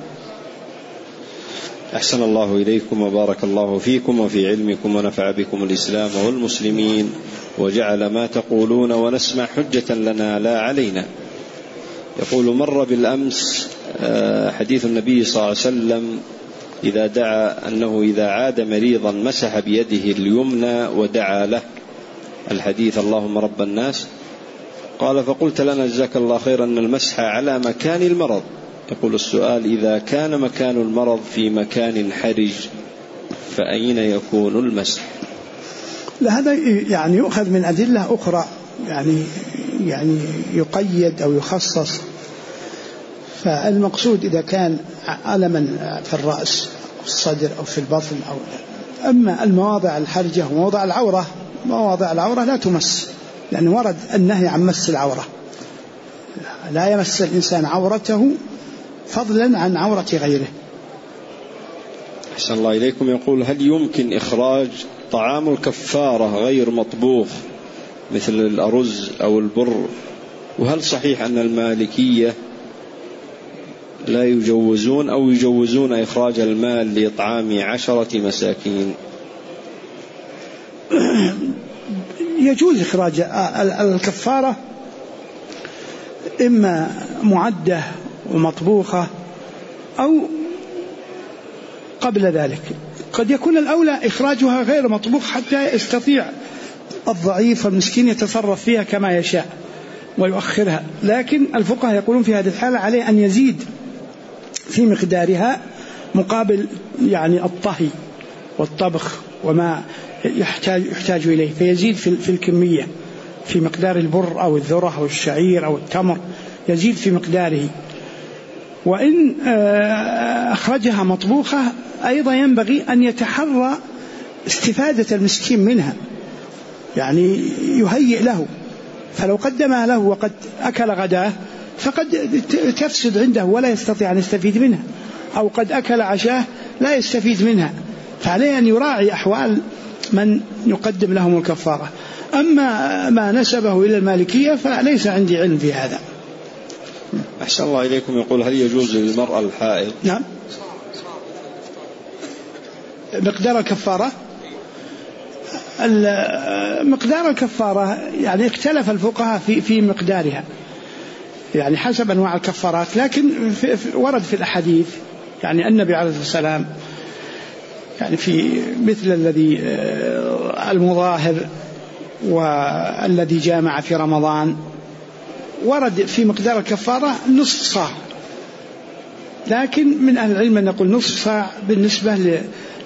أحسن الله إليكم وبارك الله فيكم وفي علمكم ونفع بكم الإسلام والمسلمين وجعل ما تقولون ونسمع حجة لنا لا علينا. يقول مر بالأمس حديث النبي صلى الله عليه وسلم إذا دعا أنه إذا عاد مريضا مسح بيده اليمنى ودعا له، الحديث اللهم رب الناس. قال فقلت لنا جزاك الله خيرا أن المسح على مكان المرض. يقول السؤال إذا كان مكان المرض في مكان حرج فأين يكون المسح؟ هذا يعني يؤخذ من أدلة أخرى يعني يقيد أو يخصص. فالمقصود إذا كان ألما في الرأس أو الصدر أو في البطن أما المواضع الحرجة ومواضع العورة لا تمس، لأنه ورد النهي عن مس العورة، لا يمس الإنسان عورته فضلا عن عورة غيره. أحسن الله إليكم. يقول هل يمكن إخراج طعام الكفارة غير مطبوخ مثل الأرز أو البر؟ وهل صحيح أن المالكية لا يجوزون أو يجوزون إخراج المال لإطعام 10 مساكين؟ يجوز إخراج الكفارة إما معدة ومطبوخة أو قبل ذلك. قد يكون الأولى إخراجها غير مطبوخ حتى يستطيع الضعيف والمسكين يتصرف فيها كما يشاء ويؤخرها، لكن الفقهاء يقولون في هذه الحالة عليه أن يزيد في مقدارها مقابل يعني الطهي والطبخ وما يحتاج إليه، فيزيد في الكمية في مقدار البر أو الذرة أو الشعير أو التمر، يزيد في مقداره. وإن أخرجها مطبوخة أيضا ينبغي أن يتحرى استفادة المسكين منها، يعني يهيئ له، فلو قدمها له وقد أكل غداه فقد تفسد عنده ولا يستطيع أن يستفيد منها، أو قد أكل عشاه لا يستفيد منها، فعليه أن يراعي أحوال من يقدم لهم الكفارة. أما ما نسبه إلى المالكية فليس عندي علم في هذا. أحسن الله إليكم. يقول هل يجوز للمرأة الحائض؟ نعم. مقدار الكفارة، مقدار الكفارة يعني اختلف الفقهاء في مقدارها، يعني حسب أنواع الكفارات، لكن ورد في الأحاديث يعني النبي عليه الصلاة والسلام يعني في مثل الذي المظاهر والذي جامع في رمضان ورد في مقدار الكفارة نصف صاع، لكن من أهل العلم أن نقول نصف صاع بالنسبة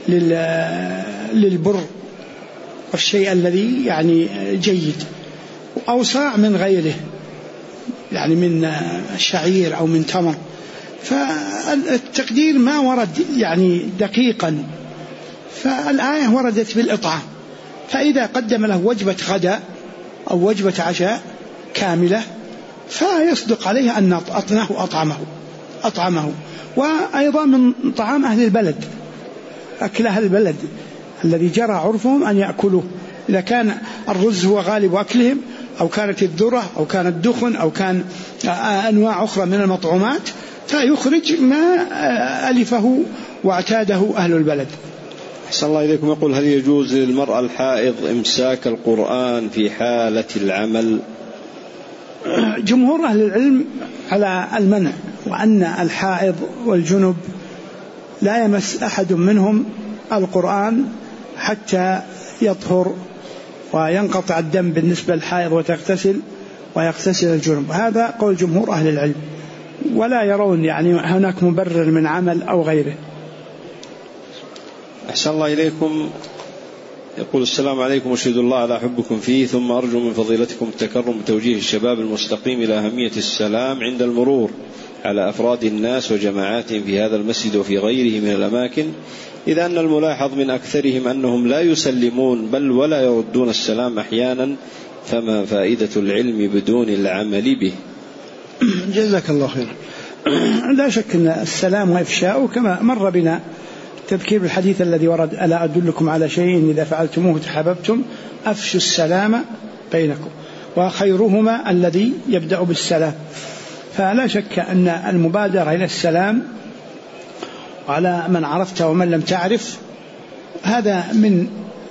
للبر والشيء الذي يعني جيد، أو صاع من غيره يعني من شعير أو من تمر. فالتقدير ما ورد يعني دقيقا، فالآية وردت بالإطعام، فإذا قدم له وجبة غداء أو وجبة عشاء كاملة فيصدق عليه أن أطعمه. وأيضا من طعام أهل البلد، أكل أهل البلد الذي جرى عرفهم أن يأكلوه، إذا كان الرز هو غالب أكلهم أو كانت الذرة أو كان الدخن أو كان أنواع أخرى من المطعومات، فيخرج ما ألفه واعتاده أهل البلد. أحسن الله إليكم. يقول هل يجوز للمرأة الحائض إمساك القرآن في حالة العمل؟ جمهور أهل العلم على المنع، وأن الحائض والجنب لا يمس أحد منهم القرآن حتى يطهر وينقطع الدم بالنسبة للحائض وتغتسل ويغتسل الجنب. هذا قول جمهور أهل العلم، ولا يرون يعني هناك مبرر من عمل أو غيره. أحسن الله إليكم. يقول السلام عليكم، أشهد الله على حبكم فيه، ثم أرجو من فضيلتكم التكرم بتوجيه الشباب المستقيم إلى أهمية السلام عند المرور على أفراد الناس وجماعاتهم في هذا المسجد وفي غيره من الأماكن، إذا أن الملاحظ من أكثرهم أنهم لا يسلمون بل ولا يردون السلام أحيانا، فما فائدة العلم بدون العمل به؟ جزاك الله خير. لا شك أن السلام وإفشاؤه كما مر بنا تذكير بالحديث الذي ورد: ألا أدلكم على شيء إذا فعلتموه تحاببتم، أفشوا السلام بينكم، وخيرهما الذي يبدأ بالسلام. فلا شك أن المبادرة إلى السلام على من عرفت ومن لم تعرف هذا من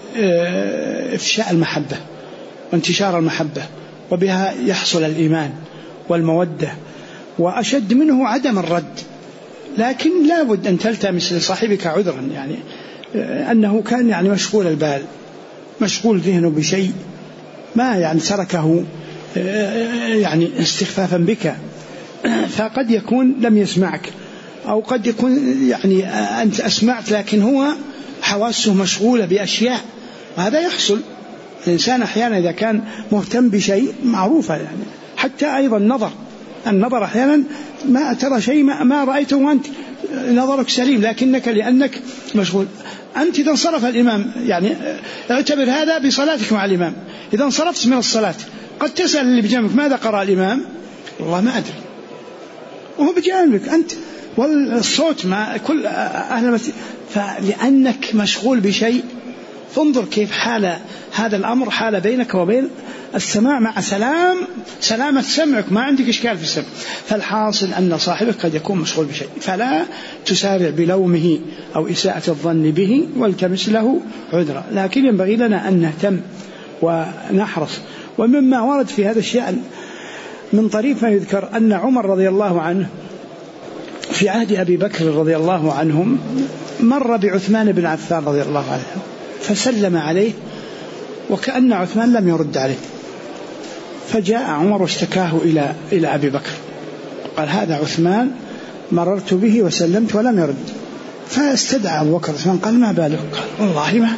إفشاء المحبة وانتشار المحبة، وبها يحصل الإيمان والمودة، وأشد منه عدم الرد. لكن لا بد أن تلتمس لصاحبك عذرا، يعني أنه كان يعني مشغول البال، مشغول ذهنه بشيء ما يعني تركه يعني استخفافا بك، فقد يكون لم يسمعك، أو قد يكون يعني أنت أسمعت لكن هو حواسه مشغولة بأشياء، وهذا يحصل. الإنسان أحيانا إذا كان مهتم بشيء معروفة، يعني حتى أيضا النظر أحيانا ما ترى شيء ما رأيته وأنت نظرك سليم، لكنك لأنك مشغول. أنت إذا انصرف الإمام، يعني اعتبر هذا بصلاتك مع الإمام، إذا انصرفت من الصلاة قد تسأل اللي بجانبك ماذا قرأ الإمام؟ والله ما أدري، وهو بجانبك أنت، والصوت مع كل أهل المسجد، فلأنك مشغول بشيء. فانظر كيف حال هذا الأمر، حال بينك وبين السماع مع سلامة سمعك، ما عندك إشكال في السمع. فالحاصل أن صاحبك قد يكون مشغول بشيء، فلا تسارع بلومه أو إساءة الظن به، والتمس له عذرا. لكن ينبغي لنا أن نهتم ونحرص. ومما ورد في هذا الشأن من طريق ما يذكر أن عمر رضي الله عنه في عهد أبي بكر رضي الله عنهم مر بعثمان بن عفان رضي الله عنه فسلم عليه، وكأن عثمان لم يرد عليه، فجاء عمر واشتكاه إلى أبي بكر، قال: هذا عثمان مررت به وسلمت ولم يرد. فاستدعى أبو بكر عثمان، قال: ما بالك؟ قال: والله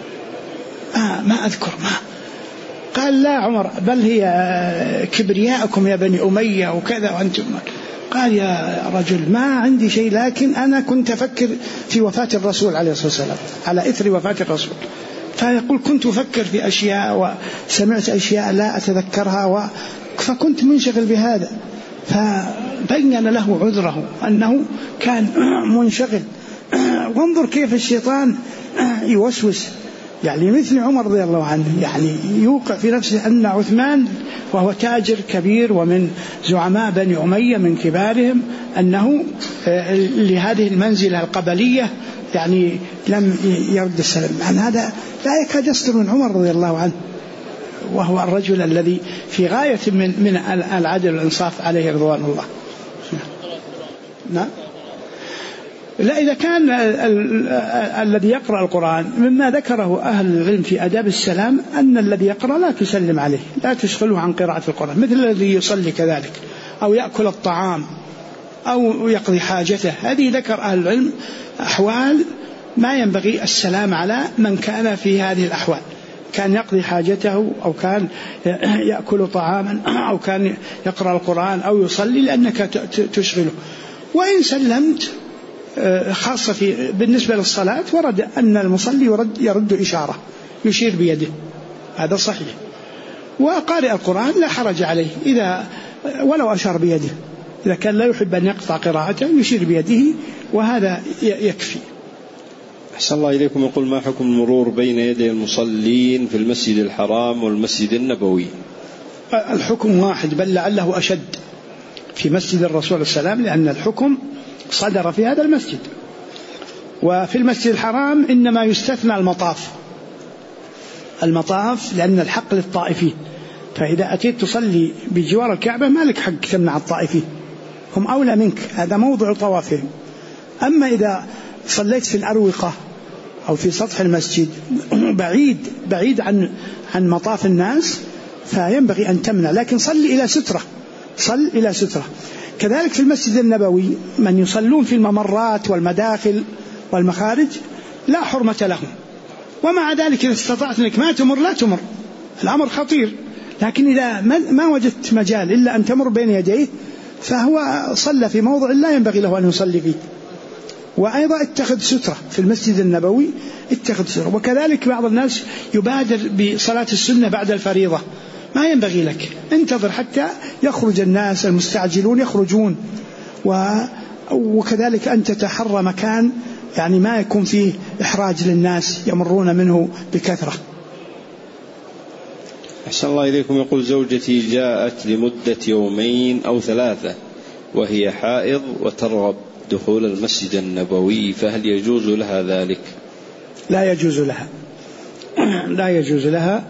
ما أذكر ما. قال: لا عمر، بل هي كبرياءكم يا بني أمية وكذا وأنتم. قال: يا رجل ما عندي شيء، لكن أنا كنت أفكر في وفاة الرسول عليه الصلاة والسلام، على إثر وفاة الرسول. فيقول: كنت أفكر في أشياء وسمعت أشياء لا أتذكرها، فكنت منشغل بهذا. فبين له عذره أنه كان منشغل. وانظر كيف الشيطان يوسوس، يعني مثل عمر رضي الله عنه، يعني يوقع في نفسه أن عثمان وهو تاجر كبير ومن زعماء بني أمية من كبارهم، أنه لهذه المنزلة القبلية يعني لم يرد السلام. عن هذا لا يكاد يصدر من عمر رضي الله عنه، وهو الرجل الذي في غاية من العدل والإنصاف عليه رضوان الله. نعم. لا، إذا كان الذي يقرأ القرآن مما ذكره أهل العلم في آداب السلام أن الذي يقرأ لا تسلم عليه، لا تشغله عن قراءة القرآن، مثل الذي يصلي كذلك، أو يأكل الطعام، أو يقضي حاجته. هذه ذكر أهل العلم أحوال ما ينبغي السلام على من كان في هذه الأحوال، كان يقضي حاجته، أو كان يأكل طعاما، أو كان يقرأ القرآن، أو يصلي، لأنك تشغله. وإن سلمت خاصة بالنسبة للصلاة ورد أن المصلي يرد إشارة، يشير بيده، هذا صحيح. وقارئ القرآن لا حرج عليه إذا ولو أشار بيده، إذا كان لا يحب أن يقطع قراءته يشير بيده، وهذا يكفي. أحسن الله إليكم. يقول: ما حكم المرور بين يدي المصلين في المسجد الحرام والمسجد النبوي؟ الحكم واحد، بل لعله أشد في مسجد الرسول السلام، لأن الحكم صدر في هذا المسجد. وفي المسجد الحرام إنما يستثنى المطاف لأن الحق للطائفين، فإذا أتيت تصلي بجوار الكعبة ما لك حق تمنع الطائفين، هم أولى منك، هذا موضع طوافهم. أما إذا صليت في الأروقة أو في سطح المسجد بعيد عن مطاف الناس فينبغي أن تمنع، لكن صل إلى سترة. كذلك في المسجد النبوي من يصلون في الممرات والمداخل والمخارج لا حرمة لهم، ومع ذلك إذا استطعت أنك ما تمر لا تمر، الأمر خطير. لكن إذا ما وجدت مجال إلا أن تمر بين يديه فهو صلى في موضع لا ينبغي له أن يصلي فيه. وأيضا اتخذ سترة في المسجد النبوي، اتخذ سترة. وكذلك بعض الناس يبادر بصلاة السنة بعد الفريضة، ما ينبغي لك، انتظر حتى يخرج الناس المستعجلون يخرجون. وكذلك أن تتحرى مكان يعني ما يكون فيه إحراج للناس يمرون منه بكثرة. أحسن الله إليكم. يقول زوجتي جاءت لمدة 2 أو 3 وهي حائض وترغب دخول المسجد النبوي، فهل يجوز لها ذلك؟ لا يجوز لها، لا يجوز لها.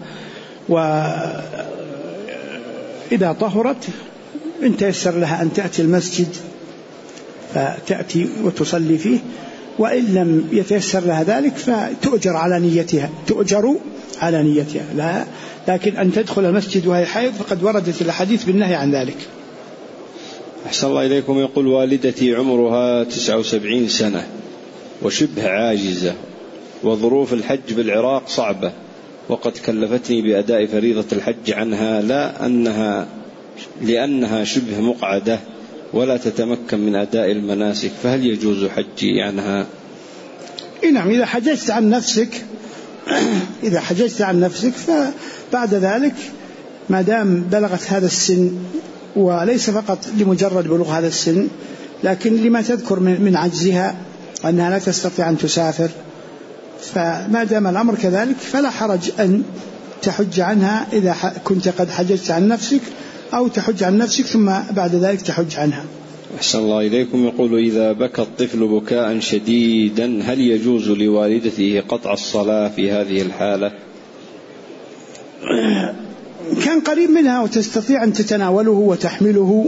وإذا طهرت إن تيسر لها أن تأتي المسجد فتأتي وتصلي فيه، وإن لم يتيسر لها ذلك فتؤجر على نيتها، تؤجر على نيتها. لا، لكن أن تدخل المسجد وهي حائض فقد وردت الحديث بالنهي عن ذلك. أحسن الله إليكم. يقول والدتي عمرها 79 سنة وشبه عاجزة، وظروف الحج بالعراق صعبة، وقد كلفتني بأداء فريضة الحج عنها لأنها شبه مقعدة ولا تتمكن من أداء المناسك، فهل يجوز حجي عنها؟ نعم، إذا حججت عن نفسك فبعد ذلك ما دام بلغت هذا السن، وليس فقط لمجرد بلوغ هذا السن، لكن لما تذكر من عجزها أنها لا تستطيع أن تسافر، فما دام الأمر كذلك فلا حرج أن تحج عنها إذا كنت قد حججت عن نفسك، أو تحج عن نفسك ثم بعد ذلك تحج عنها. أحسن الله إليكم. يقول إذا بكى الطفل بكاء شديدا هل يجوز لوالدته قطع الصلاة في هذه الحالة؟ كان قريب منها وتستطيع أن تتناوله وتحمله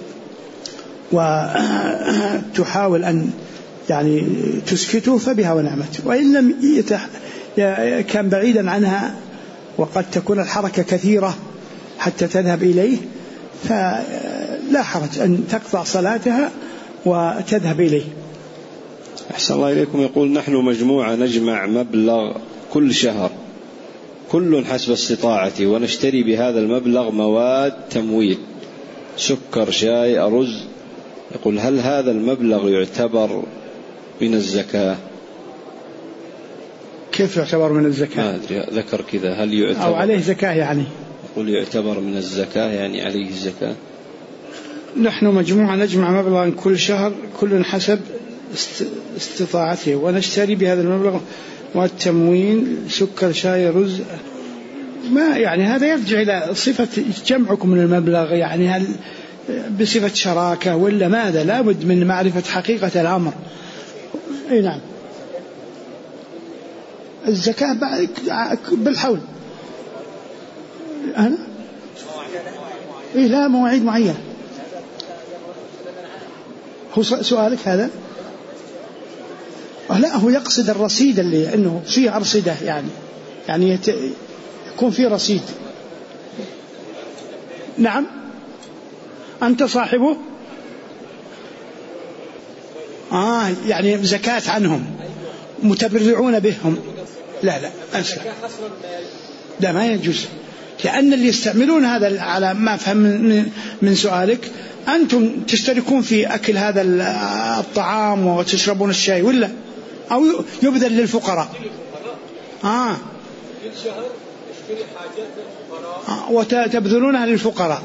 وتحاول أن يعني تسكته فبها ونعمت، وإن لم كان بعيدا عنها وقد تكون الحركة كثيرة حتى تذهب إليه، فلا حرج أن تقطع صلاتها وتذهب إليه. أحسن الله إليكم. يقول نحن مجموعة نجمع مبلغ كل شهر كل حسب استطاعتي، ونشتري بهذا المبلغ مواد تمويل، سكر، شاي، أرز. يقول هل هذا المبلغ يعتبر من الزكاة؟ كيف يعتبر من الزكاة؟ ما أدري، ذكر كذا هل يعتبر أو عليه زكاة يعني؟ يقول يعتبر من الزكاة يعني عليه الزكاة. نحن مجموعة نجمع مبلغا كل شهر كل حسب استطاعته، ونشتري بهذا المبلغ والتموين، سكر، شاي، رز. ما يعني هذا يرجع إلى صفة جمعكم من المبلغ، يعني هل بصفة شراكة ولا ماذا؟ لابد من معرفة حقيقة الأمر. نعم، الزكاة بالحول. لا مواعيد معينة. هو سؤالك هذا؟ لا، هو يقصد الرصيد اللي أنه فيه أرصدة، يعني يكون فيه رصيد. نعم، أنت صاحبه. يعني زكاة عنهم، متبرعون بهم. لا أنسى، لا ما يجوز، لأن اللي يستعملون هذا على ما فهم من سؤالك، أنتم تشتركون في أكل هذا الطعام وتشربون الشاي، ولا أو يبذل للفقراء. كل شهر يشتري حاجات للفقراء وتبذلونها للفقراء.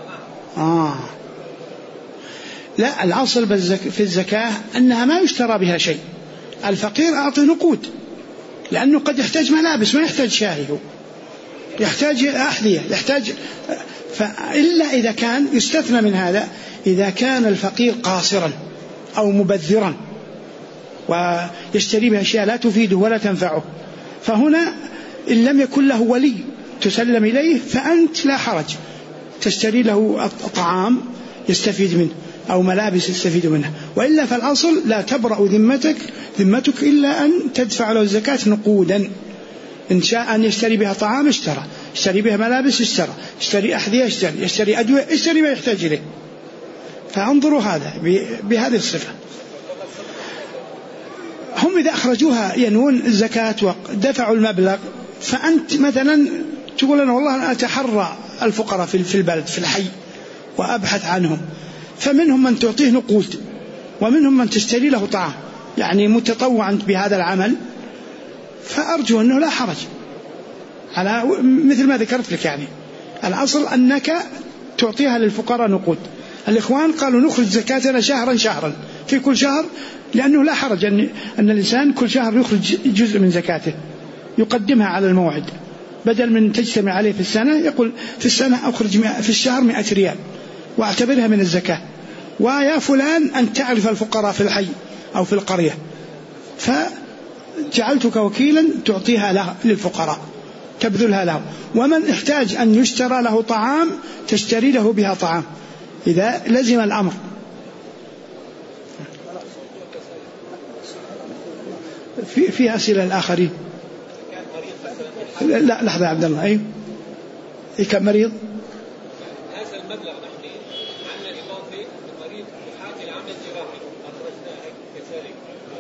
لا، الأصل في الزكاة أنها ما يشترى بها شيء. الفقير أعطي نقود، لأنه قد يحتاج ملابس، ما يحتاج شاي، هو يحتاج أحذية، يحتاج. فإلا إذا كان يستثنى من هذا إذا كان الفقير قاصرا أو مبذرا ويشتري بها أشياء لا تفيده ولا تنفعه، فهنا إن لم يكن له ولي تسلم إليه فأنت لا حرج، تشتري له طعام يستفيد منه أو ملابس يستفيد منها. وإلا فالأصل لا تبرأ ذمتك إلا أن تدفع له الزكاة نقودا. إن شاء أن يشتري بها طعام اشترى، يشتري بها ملابس اشترى، يشتري أحذية يشتري أدوية، يشتري ما يحتاج إليه. فانظروا هذا بهذه الصفة. هم إذا أخرجوها ينوون الزكاة ودفعوا المبلغ، فأنت مثلا تقول أنا والله أنا أتحرى الفقراء في البلد في الحي وأبحث عنهم، فمنهم من تعطيه نقود ومنهم من تشتري له طعام، يعني متطوعا بهذا العمل، فأرجو أنه لا حرج على مثل ما ذكرت لك. يعني الأصل أنك تعطيها للفقراء نقود، الإخوان قالوا نخرج زكاتنا شهرا في كل شهر، لأنه لا حرج أن الإنسان كل شهر يخرج جزء من زكاته يقدمها على الموعد، بدل من تجتمع عليه في السنة يقول في السنة أخرج في الشهر 100 ريال وأعتبرها من الزكاة، ويا فلان أن تعرف الفقراء في الحي أو في القرية، فجعلتك وكيلا تعطيها للفقراء تبذلها له، ومن احتاج أن يشترى له طعام تشتري له بها طعام إذا لزم الأمر. في أسئلة الآخرين. لا لحظة عبد الله. أي كم مريض؟ هذا المبلغ نحن عندنا إضافة المريض بحاجة لعمل جراحي أخرجناه كذلك.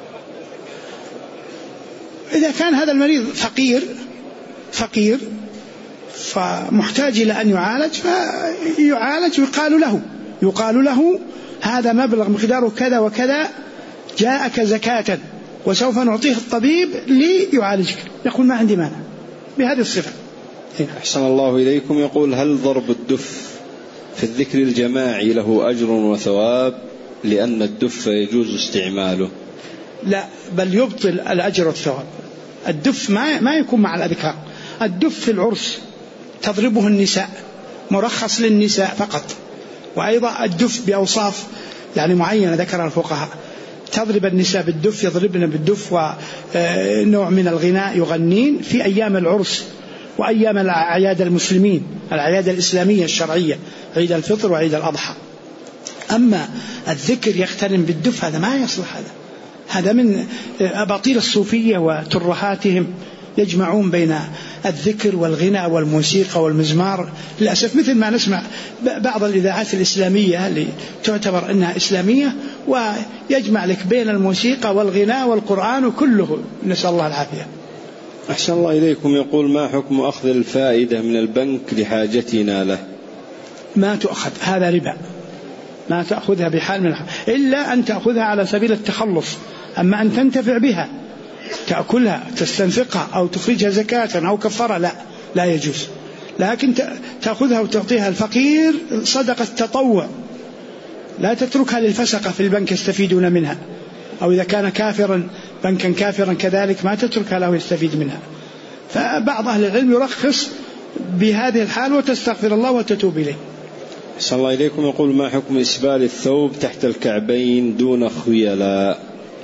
إذا كان هذا المريض فقير فمحتاج إلى أن يعالج فيعالج، يقال له هذا مبلغ مقداره كذا وكذا جاءك زكاة وسوف نعطيه الطبيب ليعالجك، يقول ما عندي مانع بهذه الصفة. أحسن الله إليكم. يقول هل ضرب الدف في الذكر الجماعي له أجر وثواب لأن الدف يجوز استعماله؟ لا، بل يبطل الأجر والثواب. الدف ما يكون مع الأذكار. الدف في العرس تضربه النساء، مرخص للنساء فقط، وأيضا الدف بأوصاف يعني معينة ذكر الفقهاء، تضرب النساء بالدف، يضربن بالدف ونوع من الغناء يغنين في أيام العرس وأيام الأعياد المسلمين، الأعياد الإسلامية الشرعية، عيد الفطر وعيد الأضحى. أما الذكر يقترن بالدف هذا ما يصلح، هذا من أباطيل الصوفية وترهاتهم، يجمعون بين الذكر والغناء والموسيقى والمزمار. للأسف مثل ما نسمع بعض الإذاعات الإسلامية اللي تعتبر أنها إسلامية ويجمع لك بين الموسيقى والغناء والقرآن وكله، نسأل الله العافية. أحسن الله إليكم. يقول ما حكم أخذ الفائدة من البنك لحاجتنا له؟ ما تؤخذ، هذا ربا، ما تأخذها بحال من الحال، إلا أن تأخذها على سبيل التخلص. أما أن تنتفع بها تأكلها تستنفقها أو تخرجها زكاة أو كفارة لا يجوز. لكن تأخذها وتعطيها الفقير صدقة تطوع، لا تتركها للفسقة في البنك يستفيدون منها، أو إذا كان كافرا بنكا كافرا كذلك ما تتركها له يستفيد منها. فبعض أهل العلم يرخص بهذه الحال وتستغفر الله وتتوب إليه. أحسن الله إليكم. يقول ما حكم إسبال الثوب تحت الكعبين دون خيلاء؟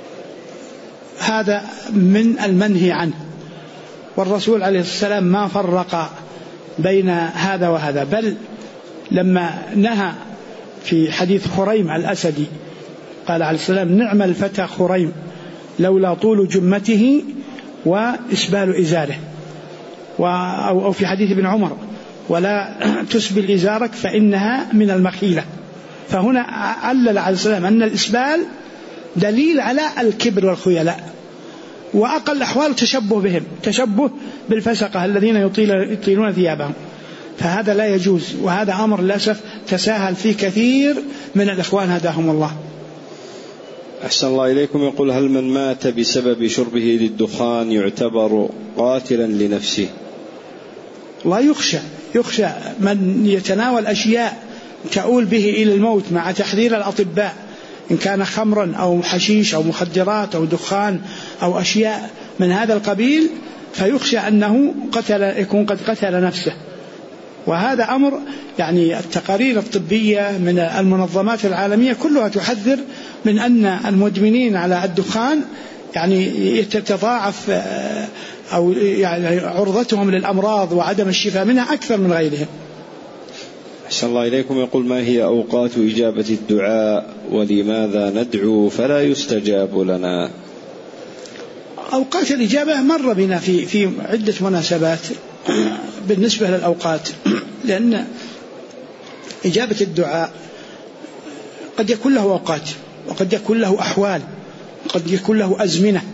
هذا من المنهي عنه، والرسول عليه السلام ما فرق بين هذا وهذا، بل لما نهى في حديث خريم الأسدي قال عليه السلام نعم الفتى خريم لولا طول جمته وإسبال إزاره، أو في حديث ابن عمر ولا تسبل إزارك فإنها من المخيلة. فهنا علل عليه السلام أن الإسبال دليل على الكبر والخيلاء، وأقل الأحوال تشبه بهم، تشبه بالفسقة الذين يطيلون ثيابهم، فهذا لا يجوز، وهذا أمر للأسف تساهل فيه كثير من الإخوان هداهم الله. أحسن الله إليكم. يقول هل من مات بسبب شربه للدخان يعتبر قاتلا لنفسه؟ لا، يخشى من يتناول أشياء تؤول به إلى الموت مع تحذير الأطباء، إن كان خمرا أو حشيش أو مخدرات أو دخان أو أشياء من هذا القبيل، فيخشى أنه يكون قد قتل نفسه. وهذا أمر يعني التقارير الطبية من المنظمات العالمية كلها تحذر من أن المدمنين على الدخان يعني تتضاعف أو يعني عرضتهم للأمراض وعدم الشفاء منها أكثر من غيرهم. أحسن الله إليكم. يقول ما هي أوقات إجابة الدعاء ولماذا ندعو فلا يستجاب لنا؟ أوقات الإجابة مر بنا في عدة مناسبات بالنسبة للأوقات، لأن إجابة الدعاء قد يكون له أوقات وقد يكون له أحوال وقد يكون له أزمنة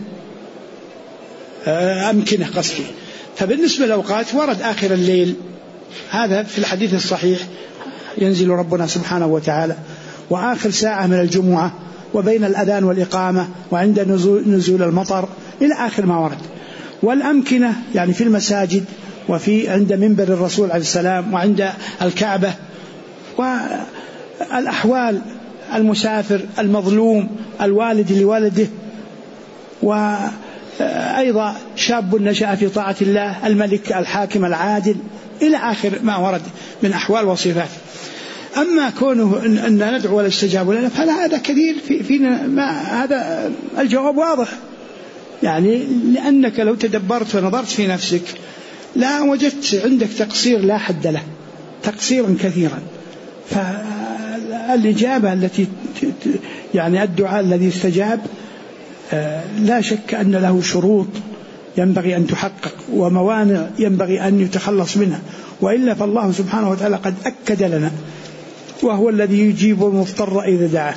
أمكنة قصدي. فبالنسبة للأوقات ورد آخر الليل، هذا في الحديث الصحيح ينزل ربنا سبحانه وتعالى، وآخر ساعة من الجمعة، وبين الأذان والإقامة، وعند نزول المطر، إلى آخر ما ورد. والأمكنة يعني في المساجد وفي عند منبر الرسول عليه السلام وعند الكعبة الأحوال، المسافر، المظلوم، الوالد لولده، وأيضا شاب نشأ في طاعة الله، الملك، الحاكم، العادل، إلى آخر ما ورد من أحوال وصفات. أما كونه أن ندعو ولا استجاب لنا فهذا كثير فينا، ما هذا الجواب واضح، يعني لأنك لو تدبرت ونظرت في نفسك لا وجدت عندك تقصير لا حد له، تقصيرا كثيرا. فالإجابة التي يعني الدعاء الذي استجاب لا شك أن له شروط ينبغي أن تحقق وموانع ينبغي أن يتخلص منها، وإلا فالله سبحانه وتعالى قد أكد لنا، وهو الذي يجيب المضطر إذا دعاه.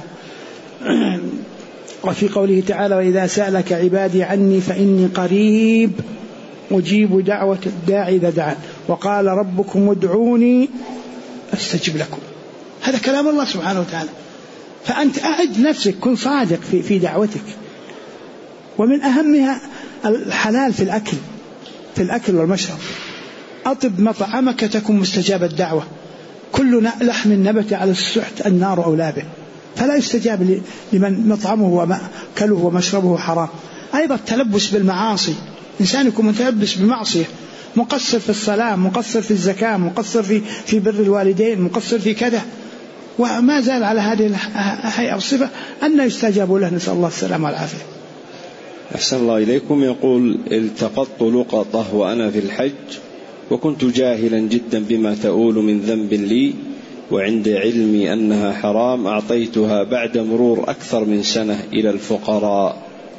وفي قوله تعالى: وإذا سألك عبادي عني فإني قريب أجيب دعوة الداعي إذا دعان، وقال ربكم ادعوني أستجب لكم. هذا كلام الله سبحانه وتعالى. فأنت أعد نفسك، كن صادق في دعوتك. ومن أهمها الحلال في الأكل والمشرب. أطب مطعمك تكن مستجاب الدعوة. كل لحم نبت على السحت النار أولى به، فلا يستجاب لمن مطعمه ومأكله ومشربه حرام. أيضا التلبس بالمعاصي، إنسان يكون متلبس بمعصية، مقصر في الصلاة، مقصر في الزكاة، مقصر في بر الوالدين، مقصر في كذا، وما زال على هذه الهيئة والصفة، أن يستجاب له. نسأل الله السلامة والعافية. أحسن الله إليكم. يقول: التقطت لقطة وأنا في الحج، وكنت جاهلا جدا بما تؤول من ذنب لي، وعند علمي أنها حرام أعطيتها بعد مرور أكثر من سنة إلى الفقراء.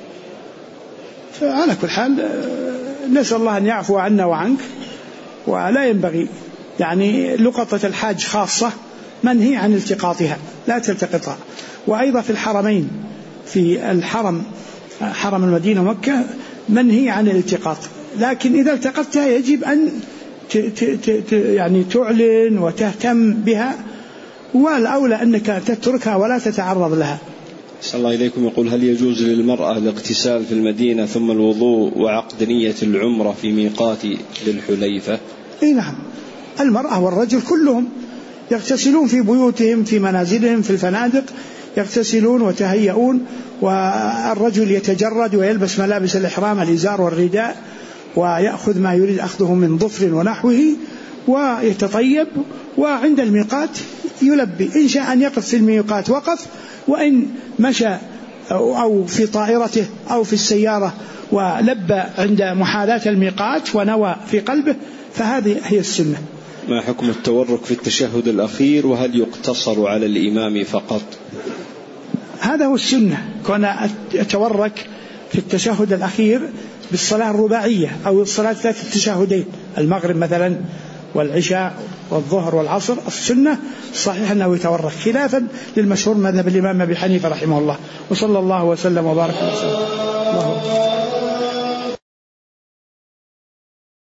فعلى كل حال نسأل الله أن يعفو عنا وعنك، ولا ينبغي يعني لقطة الحاج خاصة منهي عن التقاطها، لا تلتقطها. وأيضا في الحرمين، في الحرم، حرم المدينة ومكة، منهي عن الالتقاط، لكن إذا التقطتها يجب أن يعني تعلن وتهتم بها، والأولى أنك تتركها ولا تتعرض لها. صلى الله إليكم. يقول: هل يجوز للمرأة الاغتسال في المدينة ثم الوضوء وعقد نية العمرة في ميقات ذي الحليفة؟ نعم، المرأة والرجل كلهم يغتسلون في بيوتهم، في منازلهم، في الفنادق، يغتسلون وتهيئون، والرجل يتجرد ويلبس ملابس الإحرام، الإزار والرداء، ويأخذ ما يريد أخذه من ظفر ونحوه، ويتطيب، وعند الميقات يلبي. إن شاء أن يقف في الميقات وقف، وإن مشى أو في طائرته أو في السيارة ولبى عند محاذاة الميقات ونوى في قلبه، فهذه هي السنة. ما حكم التورك في التشهد الأخير، وهل يقتصر على الإمام فقط؟ هذا هو السنة، كون أتورك في التشهد الأخير بالصلاة الرباعية أو الصلاة ذات التشهدين، المغرب مثلا والعشاء والظهر والعصر. السنة صحيح أنه يتورك، خلافا للمشهور مذهب الإمام أبي حنيفة رحمه الله. وصلى الله وسلم وبارك وسلم.